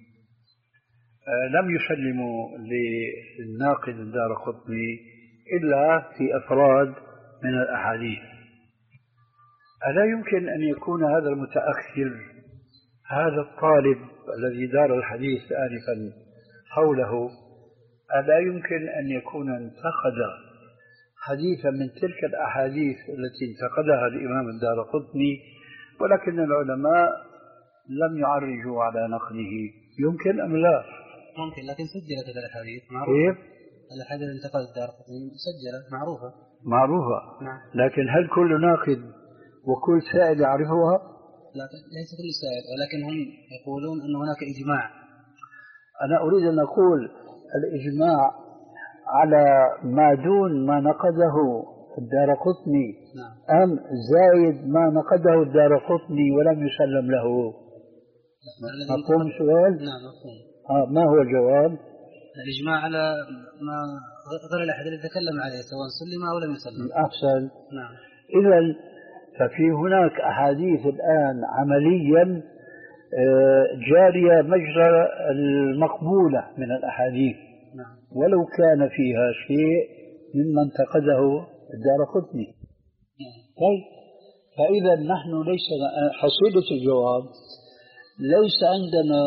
لم يسلموا للناقد الدارقطني إلا في أفراد من الأحاديث. ألا يمكن أن يكون هذا المتأخر، هذا الطالب الذي دار الحديث آنفا حوله، ألا يمكن أن يكون انتقد حديثا من تلك الأحاديث التي انتقدها الإمام الدارقطني ولكن العلماء لم يعرجوا على نقله؟ يمكن أم لا؟ ممكن، لكن سجلت هذه الأحاديث معروفة. كيف؟ الأحاديث التي انتقد الدارقطني مسجلة معروفة. معروفة. نعم. لكن هل كل ناقد وكل سائل يعرفها؟ لا، ليس كل سائل، ولكن هم يقولون أن هناك إجماع. أنا أريد أن أقول الإجماع على ما دون ما نقده الدارقطني. نعم. أم زايد ما نقده الدارقطني ولم يسلم له؟ مفهوم سؤال؟ نعم مفهوم. آه ما هو الجواب؟ الإجماع على ما غير الأحد الذي تكلم عليه سواء سلم أو لم يسلم. أحسن. نعم. إذن ففي هناك أحاديث الآن عمليا جارية مجرى المقبولة من الأحاديث. نعم. ولو كان فيها شيء مما انتقده الدارقطني. طيب فإذا نحن ليس حصيلة الجواب ليس عندنا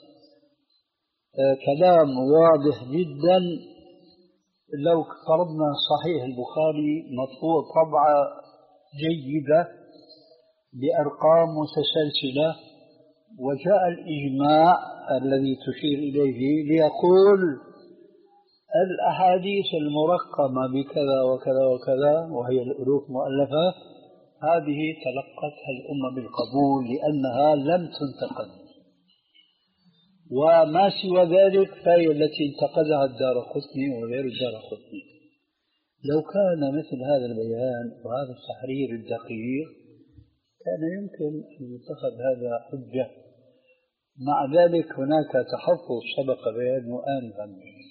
كلام واضح جدا. لو فرضنا صحيح البخاري مطبوع طبعة جيدة بأرقام متسلسلة وجاء الإجماع الذي تشير إليه ليقول الأحاديث المرقمة بكذا وكذا وكذا وهي الألوف مؤلفة هذه تلقتها الأمة بالقبول لأنها لم تنتقد، وما سوى ذلك فهي التي انتقدها الدارقطني وغير الدارقطني. لو كان مثل هذا البيان وهذا التحرير الدقيق كان يمكن أن يتخذ هذا حجة. مع ذلك هناك تحفظ سبق بيانه آنفا،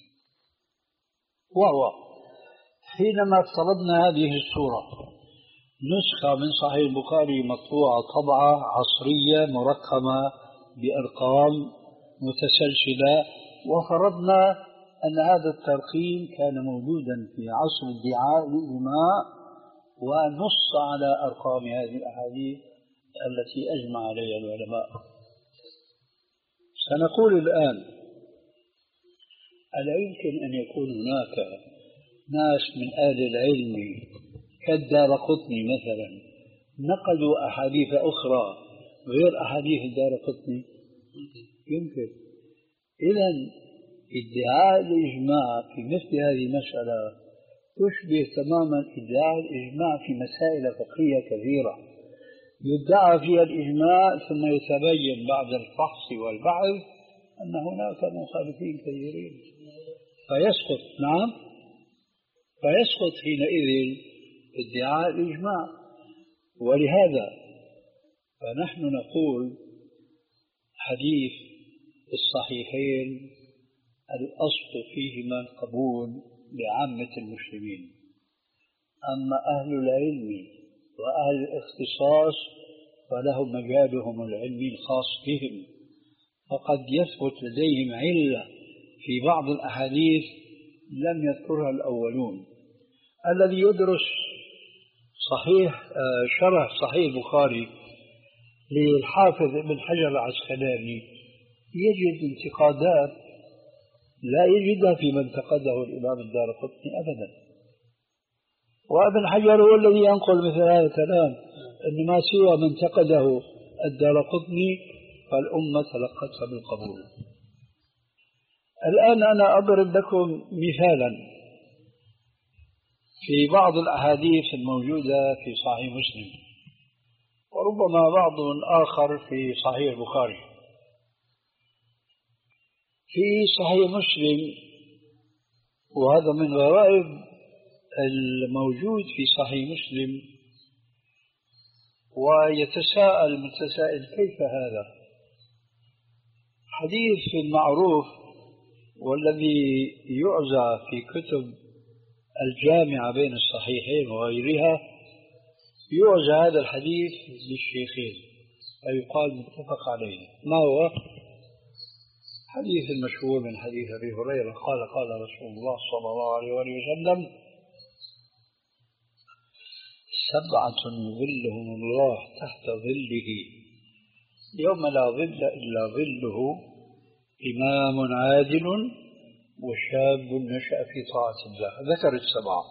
وهو حينما افترضنا هذه الصورة نسخة من صحيح البخاري مطبوعة طبعة عصرية مرقمة بأرقام متسلسلة، وفرضنا أن هذا الترقيم كان موجودا في عصر ادعاء الإجماع ونص على أرقام هذه الأحاديث التي أجمع عليها العلماء. سنقول الآن ألا يمكن أن يكون هناك ناس من أهل العلم كالدارقطني مثلا نقلوا أحاديث أخرى غير أحاديث الدارقطني يمكن. إذا ادعاء الإجماع في مثل هذه المسألة تشبه تماما ادعاء الإجماع في مسائل فقهية كثيرة يدعى فيها الإجماع ثم يتبين بعد الفحص والبحث أن هناك مخالفين كثيرين فيسقط. نعم، فيسقط حينئذ ادعاء الإجماع. ولهذا فنحن نقول حديث الصحيحين الأصل فيهما القبول لعامة المسلمين، أما أهل العلم وأهل الاختصاص فلهم مجالهم العلمي الخاص بهم، فقد يثبت لديهم علة في بعض الأحاديث لم يذكرها الأولون. الذي يدرس صحيح شرح صحيح البخاري للحافظ ابن حجر العسقلاني يجد انتقادات لا يجدها في من انتقده الإمام الدارقطني أبدا. وابن حجر هو الذي ينقل مثل هذا الكلام أن ما سوى من انتقده الدارقطني فالأمة تلقتها بالقبول. الآن أنا أضرب لكم مثالا في بعض الأحاديث الموجودة في صحيح مسلم وربما بعض آخر في صحيح البخاري. في صحيح مسلم، وهذا من غرائب الموجود في صحيح مسلم، ويتساءل متسائل كيف هذا؟ حديث معروف والذي يعزى في كتب الجامعة بين الصحيحين وغيرها، يعزى هذا الحديث للشيخين فيقال متفق عليه. ما هو؟ حديث المشهور من حديث أبي هريرة قال قال رسول الله صلى الله عليه وسلم: سبعة يظلهم الله تحت ظله يوم لا ظل إلا ظله، إمام عادل وشاب نشأ في طاعة الله. ذكر السبعة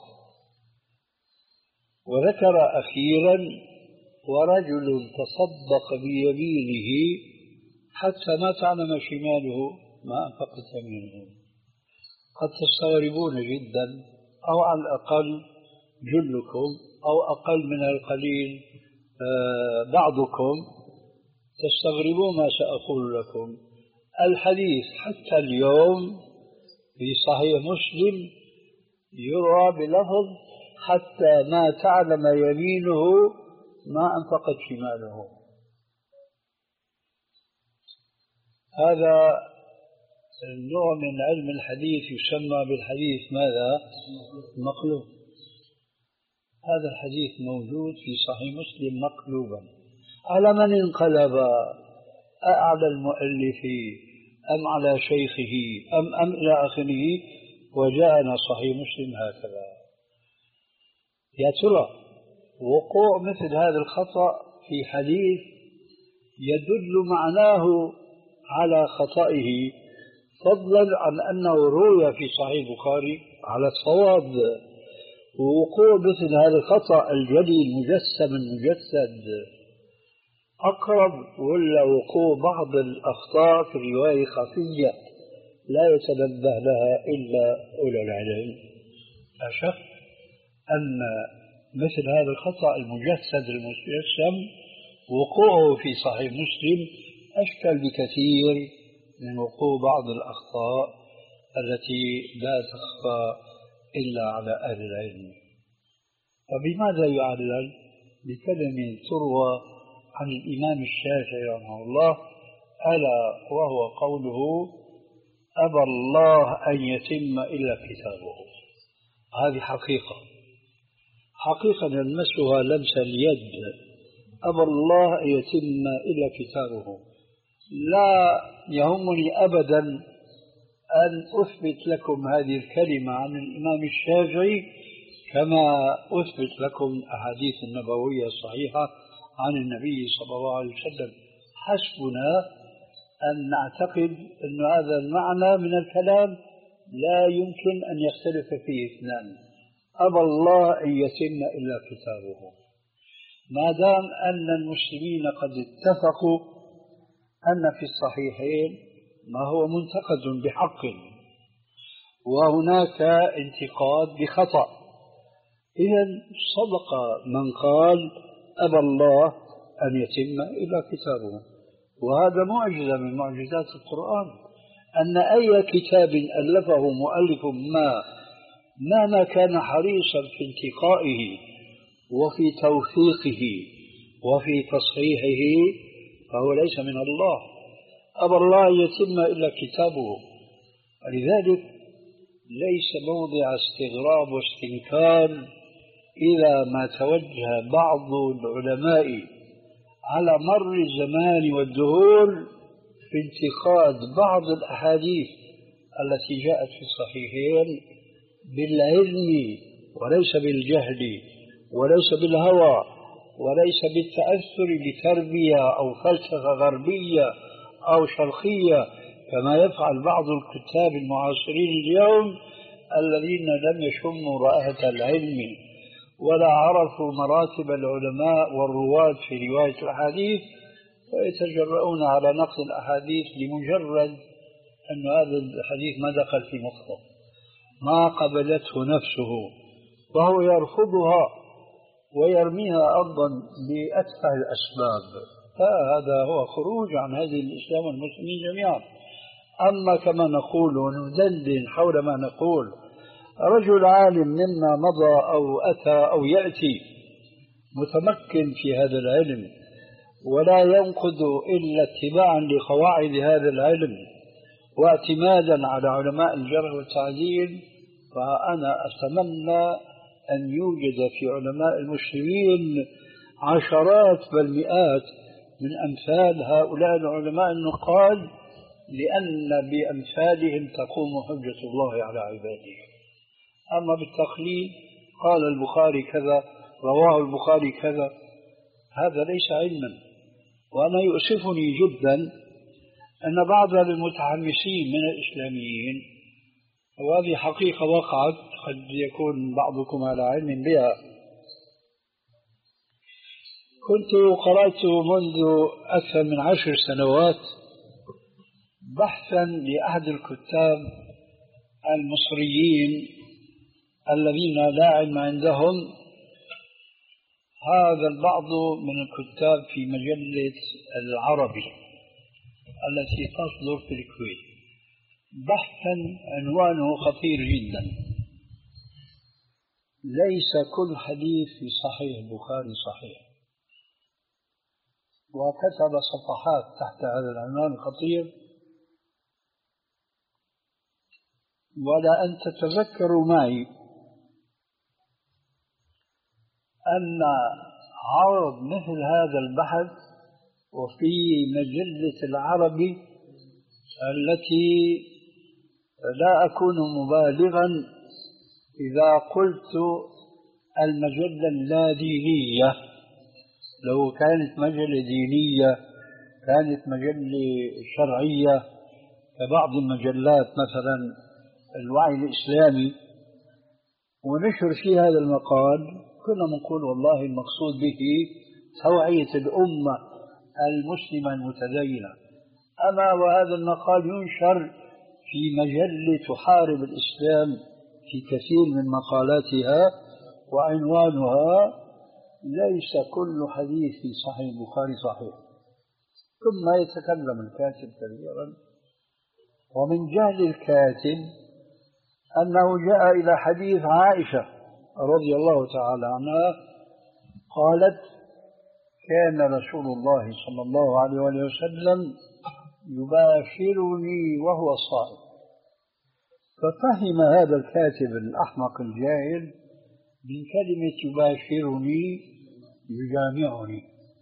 وذكر أخيرا: ورجل تصدق بيمينه حتى ما تعلم شماله ما أنفقت يمينه. قد تستغربون جدا، أو على الأقل جلكم أو أقل من القليل بعضكم تستغربون ما سأقول لكم. الحديث حتى اليوم في صحيح مسلم يروى بلفظ: حتى ما تعلم يمينه ما أنفقت شماله. هذا النوع من علم الحديث يسمى بالحديث ماذا؟ مقلوب. هذا الحديث موجود في صحيح مسلم مقلوبا. على من انقلب؟ أعلى المؤلف أم على شيخه أم أم إلى آخره؟ وجاءنا صحيح مسلم هكذا. يا ترى وقوع مثل هذا الخطأ في حديث يدل معناه على خطئه، فضلا عن أنه روي في صحيح البخاري على الصواب، ووقوع مثل هذا الخطأ الجلي المجسم المجسد أقرب، ولا وقوع بعض الأخطاء في الرواية خفية لا يتنبه لها إلا أولو العلم؟ لا شك أن مثل هذا الخطأ المجسد المجسم وقوعه في صحيح مسلم أشكل بكثير من وقوع بعض الأخطاء التي لا تخفى إلا على أهل العلم. وبماذا يعلل؟ بكلمة تروى عن الإمام الشافعي رحمه الله، ألا وهو قوله: أبى الله أن يتم إلا كتابه. هذه حقيقة حقيقة نلمسها لمس اليد. أبى الله أن يتم إلا كتابه. لا يهمني أبدا أن أثبت لكم هذه الكلمة عن الإمام الشافعي كما أثبت لكم أحاديث النبوية الصحيحة عن النبي صلى الله عليه وسلم. حسبنا أن نعتقد أن هذا المعنى من الكلام لا يمكن أن يختلف فيه اثنان. أبى الله أن يتم إلا كتابه. ما دام أن المسلمين قد اتفقوا أن في الصحيحين ما هو منتقد بحق وهناك انتقاد بخطأ، إذن صدق من قال أبى الله أن يتم إلا كتابه. وهذا معجزة من معجزات القرآن، أن أي كتاب ألفه مؤلف ما مهما كان حريصا في انتقائه وفي توثيقه وفي تصحيحه فهو ليس من الله. أبى الله أن يتم إلا كتابه. ولذلك ليس موضع استغراب واستنكار إذا ما توجه بعض العلماء على مر الزمان والدهور في انتقاد بعض الأحاديث التي جاءت في الصحيحين بالعلم وليس بالجهل وليس بالهوى وليس بالتأثر بتربية أو فلسفة غربية أو شرقية كما يفعل بعض الكتاب المعاصرين اليوم الذين لم يشموا رائحة العلم ولا عرفوا مراتب العلماء والرواة في رواية الأحاديث، ويتجرؤون على نقد الأحاديث لمجرد أن هذا الحديث ما دخل في مخه، ما قبلته نفسه، وهو يرفضها ويرميها أرضا بأتفه الأسباب. فهذا هو خروج عن هذه الإسلام والمسلمين جميعا. أما كما نقول وندندن حول ما نقول رجل عالم منا مضى أو أتى أو يأتي متمكن في هذا العلم ولا ينقد إلا اتباعا لقواعد هذا العلم واعتمادا على علماء الجرح والتعديل، فأنا أتمنى أن يوجد في علماء المسلمين عشرات بل مئات من أمثال هؤلاء العلماء النقاد، لأن بأمثالهم تقوم حجة الله على عباده. أما بالتقليد قال البخاري كذا رواه البخاري كذا، هذا ليس علما. وأنا يؤسفني جدا أن بعض المتحمسين من الإسلاميين، وهذه حقيقة وقعت قد يكون بعضكم على علم بها، كنت قرأت منذ أكثر من عشر سنوات بحثا لأحد الكتاب المصريين الذين لا علم عندهم، هذا البعض من الكتاب في مجلة العربي التي تصدر في الكويت، بحثا عنوانه خطير جدا: ليس كل حديث في صحيح البخاري صحيح. وكتب صفحات تحت هذا العنوان الخطير، ولا أن تتذكروا معي أن عرض مثل هذا البحث وفي مجلة العربي التي لا أكون مبالغا إذا قلت المجلة اللادينية، لو كانت مجلة دينية كانت مجلة شرعية كبعض المجلات مثلا الوعي الإسلامي، ونشر في هذا المقال كنا نقول والله المقصود به توعية الأمة المسلمة المتدينة. أما وهذا المقال ينشر في مجلة تحارب الإسلام في كثير من مقالاتها، وعنوانها ليس كل حديث في صحيح البخاري صحيح. ثم يتكلم الكاتب كثيرا، ومن جهل الكاتب أنه جاء إلى حديث عائشة رضي الله تعالى عنها قالت: كان رسول الله صلى الله عليه وسلم يباشرني وهو صائم. ففهم هذا الكاتب الأحمق الجاهل من كلمة يباشرني يجامعني،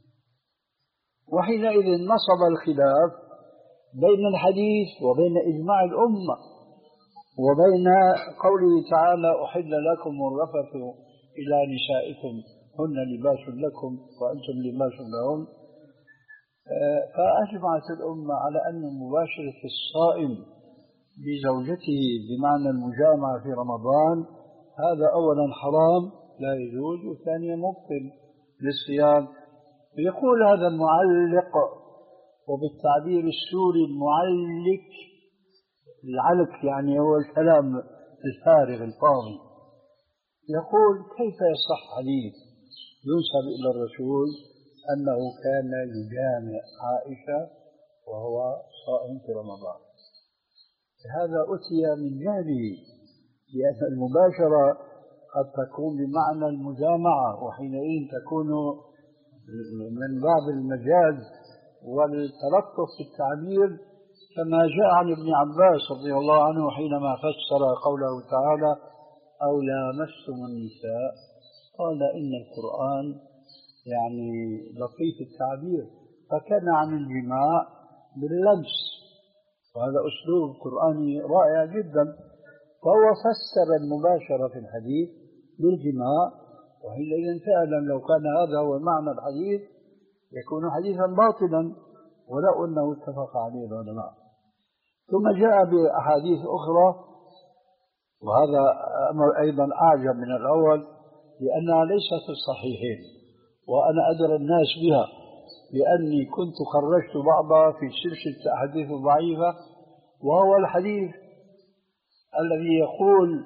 وحينئذ نصب الخلاف بين الحديث وبين إجماع الأمة وبين قوله تعالى: أحل لكم الرفث إلى نسائكم هن لباس لكم وأنتم لباس لهن. فأجمعت الأمة على أن مباشرة الصائم بزوجته بمعنى المجامعة في رمضان هذا أولا حرام لا يجوز، وثانيا مبطل للصيام. يقول هذا المعلق، وبالتعبير السوري المعلق، العلق يعني هو الكلام الفارغ الفاضي، يقول كيف يصح حديث ينسب إلى الرسول أنه كان يجامع عائشة وهو صائم في رمضان؟ هذا أتي من جهله، لأن المباشرة قد تكون بمعنى المجامعة، وحينئذ تكون من باب المجاز والتلطف في التعبير، كما جاء عن ابن عباس رضي الله عنه حينما فسر قوله تعالى أو لامستم النساء، قال إن القرآن يعني لطيف التعبير، فكان عن الجماع باللمس، وهذا أسلوب قرآني رائع جدا. فهو فسر المباشرة في الحديث بالجماع، وحينئذ فعلا لو كان هذا هو معنى الحديث يكون حديثا باطلا ولو أنه اتفق عليه العلماء. ثم جاء بأحاديث أخرى، وهذا أمر أيضا أعجب من الأول، لأنها ليست في الصحيحين وأنا أدرى الناس بها، لأني كنت خرجت بعضها في سلسلة أحاديث ضعيفة، وهو الحديث الذي يقول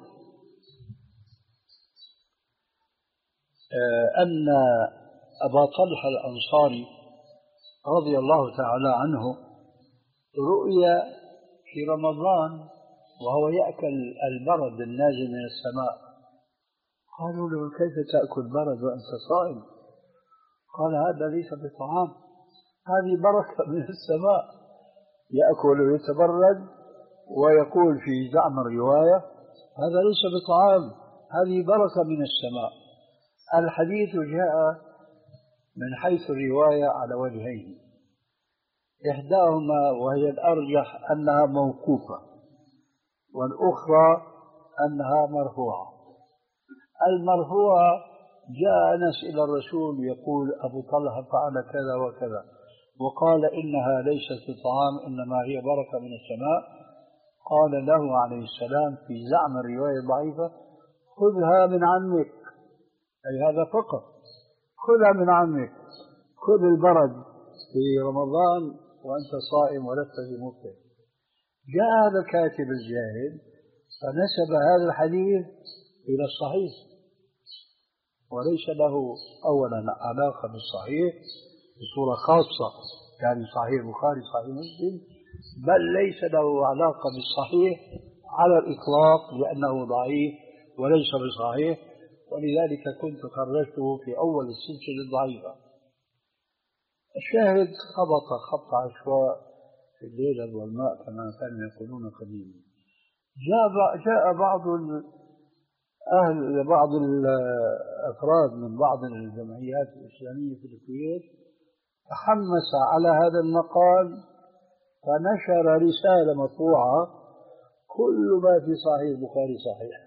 أن أبا طلحة الأنصاري رضي الله تعالى عنه رؤيا في رمضان وهو يأكل البرد النازل من السماء. قالوا له كيف تأكل برد وأنت صائم؟ قال هذا ليس بطعام، هذه بركة من السماء. يأكل ويتبرد، ويقول في زعم الرواية هذا ليس بطعام، هذه بركة من السماء. الحديث جاء من حيث الرواية على وجهين، إحداهما وهي الأرجح أنها موقوفة، والأخرى أنها مرفوعة. المرفوعة جاء ناس إلى الرسول يقول أبو طلحة فعل كذا وكذا، وقال إنها ليست بطعام إنما هي بركة من السماء. قال له عليه السلام في زعم الرواية الضعيفة خذها من عمك، أي هذا فقط، خذها من عمك، خذ البرد في رمضان وأنت صائم ولست بمفطر. جاء هذا الكاتب الجاهل فنسب هذا الحديث إلى الصحيح، وليس له أولا علاقة بالصحيح بصورة خاصة، يعني صحيح البخاري صحيح مسلم، بل ليس له علاقة بالصحيح على الإطلاق لأنه ضعيف وليس بصحيح، ولذلك كنت خرجته في أول السلسلة الضعيفة. الشاهد خبط خبط عشواء في الليل والماء كما كانوا يقولون قديما. جاء جاء بعض أهل بعض الأفراد من بعض الجمعيات الإسلامية في الكويت تحمس على هذا المقال، فنشر رسالة مطبوعة كل ما في صحيح البخاري صحيح،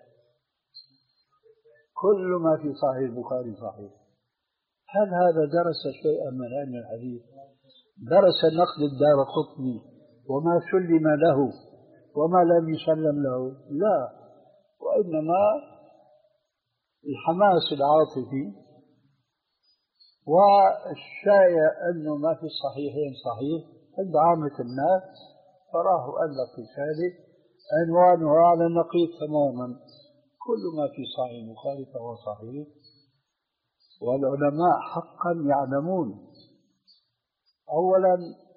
كل ما في صحيح البخاري صحيح. هل هذا درس شيئا من علم الحديث؟ درس نقد الدارقطني وما سلم له وما لم يسلم له؟ لا، وإنما الحماس العاطفي والشائع أنه ما في الصحيحين صحيح عند عامة الناس، فراه ألف رسالة عنوانها على النقيض تماما، كل ما في صحيح البخاري فهو صحيح. والعلماء حقا يعلمون أولا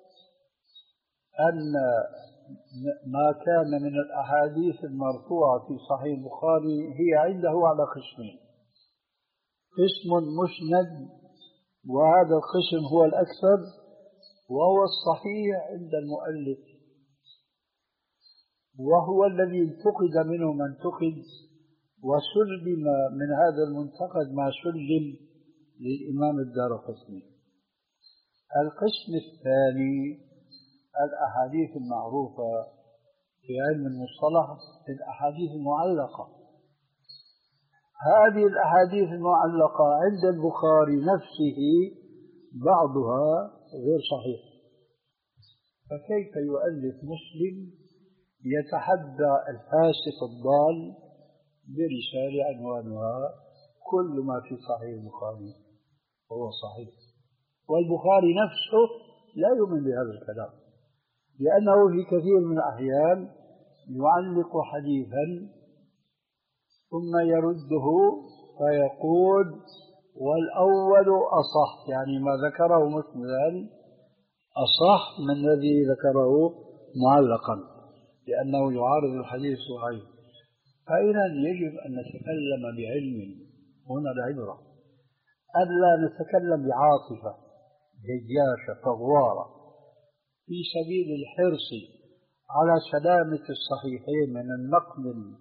أن ما كان من الأحاديث المرفوعة في صحيح البخاري هي عنده على قسمين: قسم مسند، وهذا القسم هو الأكثر وهو الصحيح عند المؤلف، وهو الذي انتقد منه ما انتقد، وسلم من هذا المنتقد ما سلم للإمام الدارقطني. القسم الثاني الأحاديث المعروفة في علم المصطلح، الأحاديث المعلقة. هذه الأحاديث المعلقة عند البخاري نفسه بعضها غير صحيح، فكيف يؤلف مسلم يتحدى الفاسق الضال برسالة عنوانها كل ما في صحيح البخاري هو صحيح، والبخاري نفسه لا يؤمن بهذا الكلام، لأنه في كثير من الأحيان يعلق حديثا ثم يرده فيقول والأول أصح، يعني ما ذكره مسلم أصح من الذي ذكره معلقا، لأنه يعارض الحديث الصحيح. فإذا يجب أن نتكلم بعلم، هنا العبرة، ألا نتكلم بعاطفة هجاشة فغوارة في سبيل الحرص على سلامة الصحيحين من النقد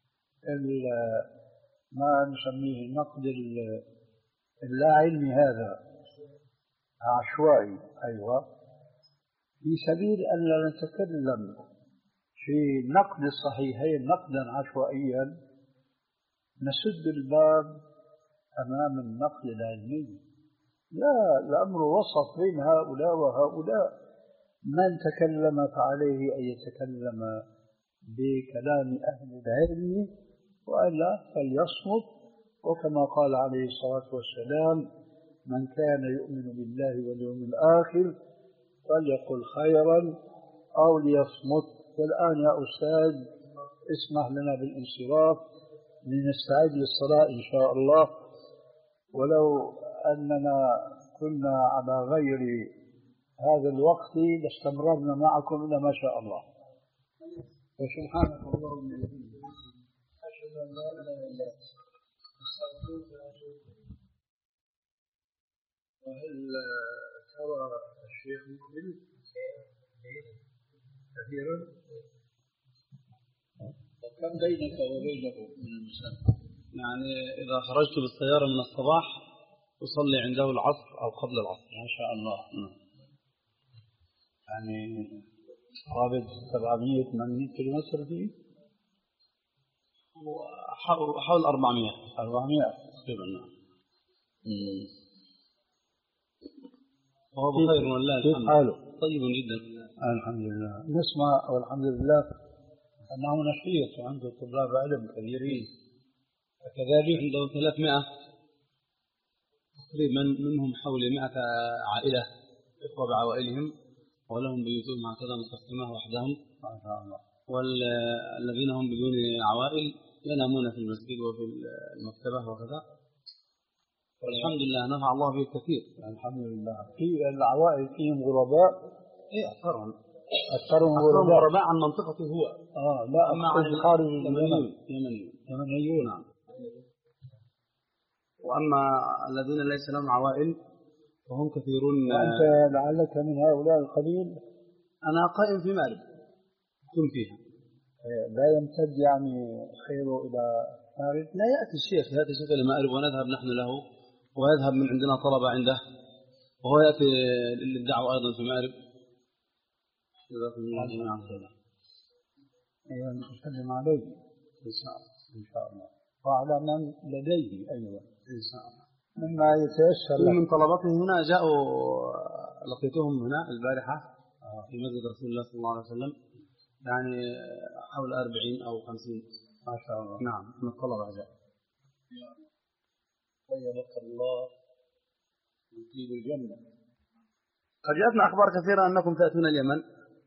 ما نسميه النقد اللا علمي، هذا عشوائي. أيوة، في سبيل أن لا نتكلم في نقد الصحيحين نقدا عشوائيا نسد الباب أمام النقد العلمي. لا، الأمر وسط بين هؤلاء وهؤلاء، من تكلم فعليه أن يتكلم بكلام أهل العلم وألا فليصمت. وكما قال عليه الصلاة والسلام من كان يؤمن بالله واليوم الآخر فليقل خيرا أو ليصمت. والآن يا أستاذ اسمح لنا بالانصراف لنستعد للصلاة إن شاء الله، ولو أننا كنا على غير هذا الوقت لاستمررنا معكم إلى ما شاء الله. وسبحانك اللهم وبحمدك أشهد أن لا إله إلا أنت أستغفرك وأتوب إليك. وهل ترى الشيخ مقبل كثيرا؟ وكم بينك وبينه من المسافة؟ يعني إذا خرجت بالسيارة من الصباح أصلي عنده العصر أو قبل العصر. ما شاء الله. يعني قابل سبعمائة ثمانمائة كيلومتر فيه؟ حول أربعمائة. أربعمائة تقريبا. نعم. وهو بخير والله الحمد. كيف حاله؟ طيب جدا. الحمد لله. نسمع والحمد لله أنه نشيط وعنده طلاب علم كثيرين، وكذلك عنده ثلاثمائة تقريبا، منهم حول مائة عائلة إخوة بعوائلهم، ولهم بيوتهم هكذا مقسمة وحدهم، ما شاء الله. والذين هم بدون عوائل ينامون في المسجد وفي المكتبة وكذا. والحمد لله نفع الله به الكثير. الحمد لله. في العوائل فيهم غرباء؟ إيه أكثرهم أكثرهم غرباء غرباء عن منطقته هو. آه لا، أما عن خارج اليمنيون. يمنيون. نعم. وأما الذين ليس لهم عوائل فهم كثيرون. وأنت لعلك من هؤلاء القليل؟ أنا قائم في مأرب كنت فيها. لا يمتد يعني خيره إلى مأرب؟ لا، يأتي الشيخ يأتي الشيخ إلى مأرب ونذهب نحن له، ويذهب من عندنا طلبة عنده، وهو يأتي للدعوة أيضا في مأرب. جزاكم الله خيرا. أيوة، نسلم عليه إن شاء الله. إن شاء الله. وعلى من لديه أيضا إن شاء الله. مما يتيسر لك. من طلبته هنا جاءوا، لقيتهم هنا البارحة في مسجد رسول الله صلى الله عليه وسلم، يعني حول أربعين أو خمسين. ما شاء الله. نعم، من الطلبة جاء. طيبك الله يطيب الجنة. قد جاءتنا أخبار كثيرة أنكم تأتون اليمن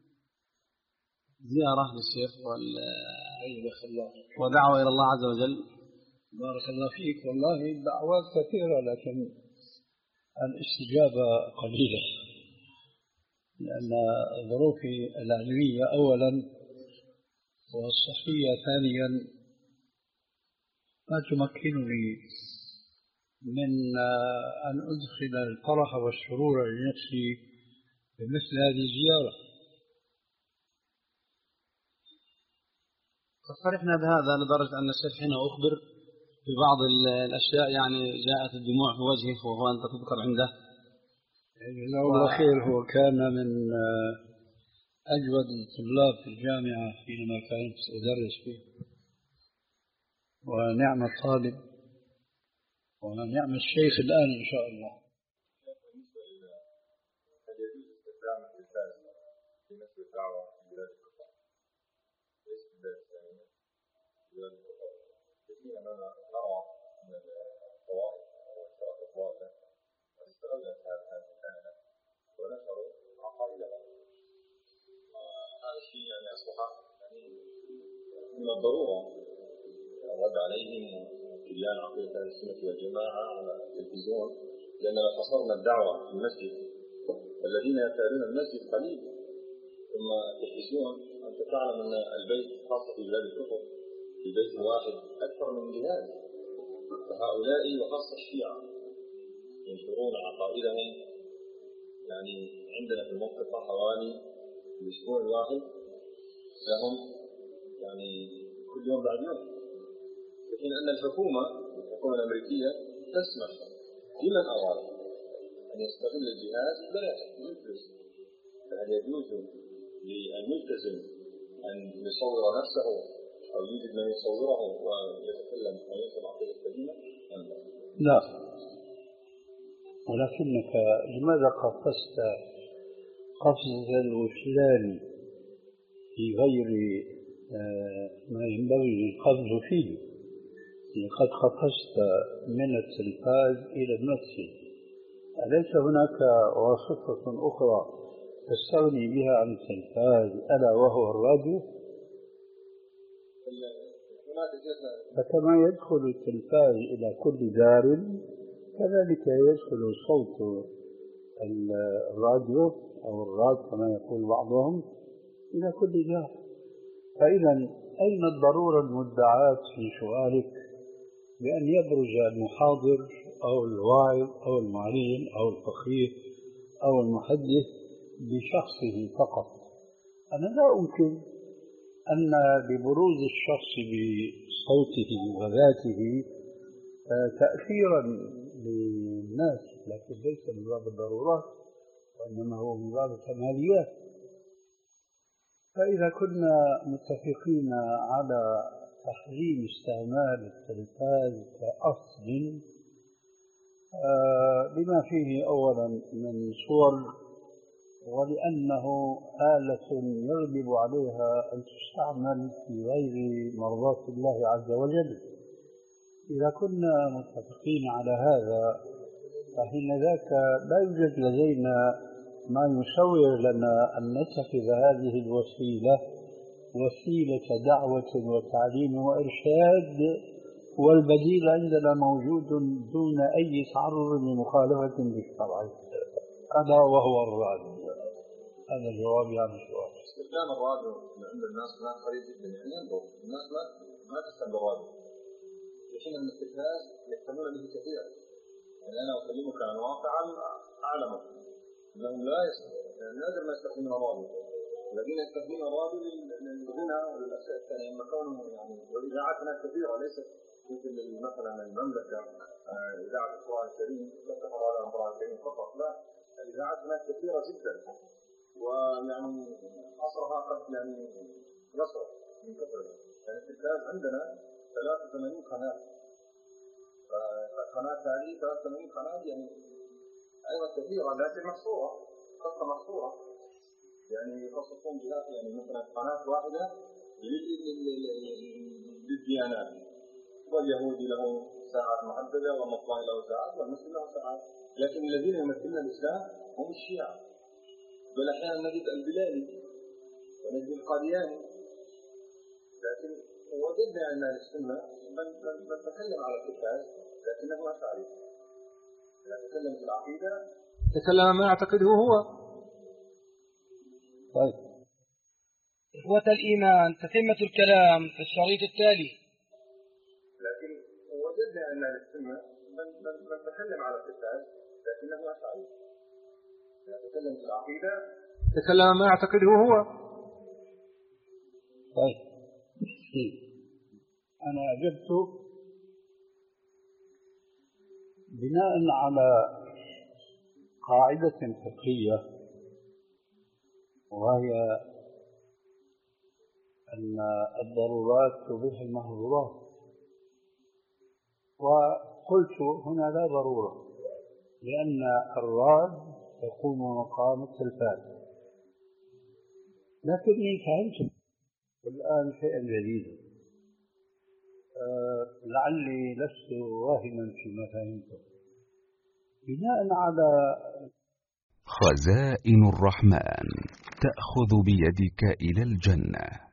زيارة للشيخ وال... ودعوة إلى الله عز وجل. بارك الله فيك. والله الدعوات كثيرة لكن الاستجابة قليلة، لأن ظروفي العلمية أولا والصحية ثانيا ما تمكنني من أن أدخل الفرح والسرور لنفسي بمثل هذه الزيارة. قد فرحنا بهذا لدرجة أن الشيخ حين أخبر في بعض الأشياء يعني جاءت الدموع في وجهه وهو أنت تذكر عنده. جزاه الله خير. هو كان من أجود الطلاب في الجامعة حينما كنت أدرس فيه، ونعم الطالب ونعم الشيخ الآن إن شاء الله. ليس بداية الثانية بداية الخطر. كثيرا أنا أرى من الطوائف أو الفرق الضالة قد استغلت هذه الحالة ونشروا عقائدهم. هذا الشيء يعني أصبح يعني من الضرورة الرد عليهم وتبيان عقيدة أهل السنة والجماعة على التلفزيون، لأننا قصرنا الدعوة في المسجد، الذين يشاهدون المسجد قليل، ثم التلفزيون أنت تعلم أن البيت خاصة في بلاد الكفر في بيت واحد أكثر من جهاز، فهؤلاء وخاصة الشيعة ينشرون عقائدهم. يعني عندنا في المنطقة حوالي في الأسبوع الواحد لهم يعني كل يوم بعد يوم، في حين أن الحكومة الحكومة الأمريكية تسمح لمن أراد أن يستغل الجهاز لا يفلس. فهل يجوز للملتزم أن يصور نفسه أو يوجد من يصوره ويتكلم وينشر عقيدة سليمة؟ لا، ولكنك لماذا قفزت قفز الوشلان في غير ما ينبغي القفز فيه؟ لقد قفزت من التلفاز إلى المسجد، أليس هناك واسطة أخرى تستغني بها عن التلفاز ألا وهو الراديو؟ فكما يدخل التلفاز إلى كل دار كذلك يدخل صوت الراديو أو الراد كما يقول بعضهم إلى كل دار. فإذا أين الضرورة المدعاة في سؤالك بأن يبرز المحاضر أو الواعظ أو المعلم أو الفقيه أو المحدث بشخصه فقط؟ أنا لا أنكر أن ببروز الشخص بصوته وذاته تأثيرا للناس، لكن ليس من باب الضرورات وإنما هو من باب الكماليات. فإذا كنا متفقين على تحريم استعمال التلفاز كأصل بما فيه أولا من صور، ولأنه آلة يغلب عليها أن تستعمل في غير مرضاة الله عز وجل، إذا كنا متفقين على هذا فحين ذاك لا يوجد لدينا ما يسوغ لنا أن نتخذ هذه الوسيلة وسيلة دعوة وتعليم وإرشاد، والبديل عندنا موجود دون أي تعرض لمخالفة للشرع، هذا وهو الراد. هذا جوابي عن السؤال. استخدام الراديو عند الناس هناك قليل جدا، يعني ينظر الناس ما ما تستخدم الراديو، في حين ان التلفاز يهتمون به كثيرا. يعني انا اكلمك عن واقع اعلمه انهم لا يعني نادر ما يستخدمون الراديو، الذين يستخدمون الراديو للغنى وللاشياء الثانيه، اما كونهم يعني والاذاعات هناك كثيره، ليست مثل مثلا المملكه اذاعه القران الكريم تقتصر على القران الكريم فقط، لا، الاذاعات هناك كثيره جدا، ويعني أصرها قد يعني نصر من كثرة. يعني التلفاز عندنا ثلاثة وثمانين قناة، فقناة هذه ثلاثة وثمانين قناة يعني أيضا كثيرة، لكن محصورة قصة محصورة، يعني يخصصون بها يعني مثلا قناة واحدة للديانات، واليهودي له ساعات محددة والنصراني له ساعات والمسلم له ساعات، لكن الذين يمثلون الإسلام هم الشيعة، بل أحيانا نجد البلالي ونجد القادياني. لكن وجدنا أن السنة من تكلم على التلفاز لكنه ما تعرف، يتكلم في العقيدة، تكلم ما يعتقده هو. طيب إخوة الإيمان، تتمة الكلام في الشريط التالي. لكن وجدنا أن السنة من تكلم على التلفاز لكنه ما تعرف، يتكلم في العقيدة، تكلم ما يعتقده هو. طيب أنا أجبت بناء على قاعدة فقهية، وهي أن الضرورات تبيح المحظورات، وقلت هنا لا ضرورة لأن الراد يقوم مقام التلفاز، لكني فهمت والآن شيئا جديدا. أه لعلي لست واهما فيما فهمته. بناء على خزائن الرحمن تأخذ بيدك إلى الجنة.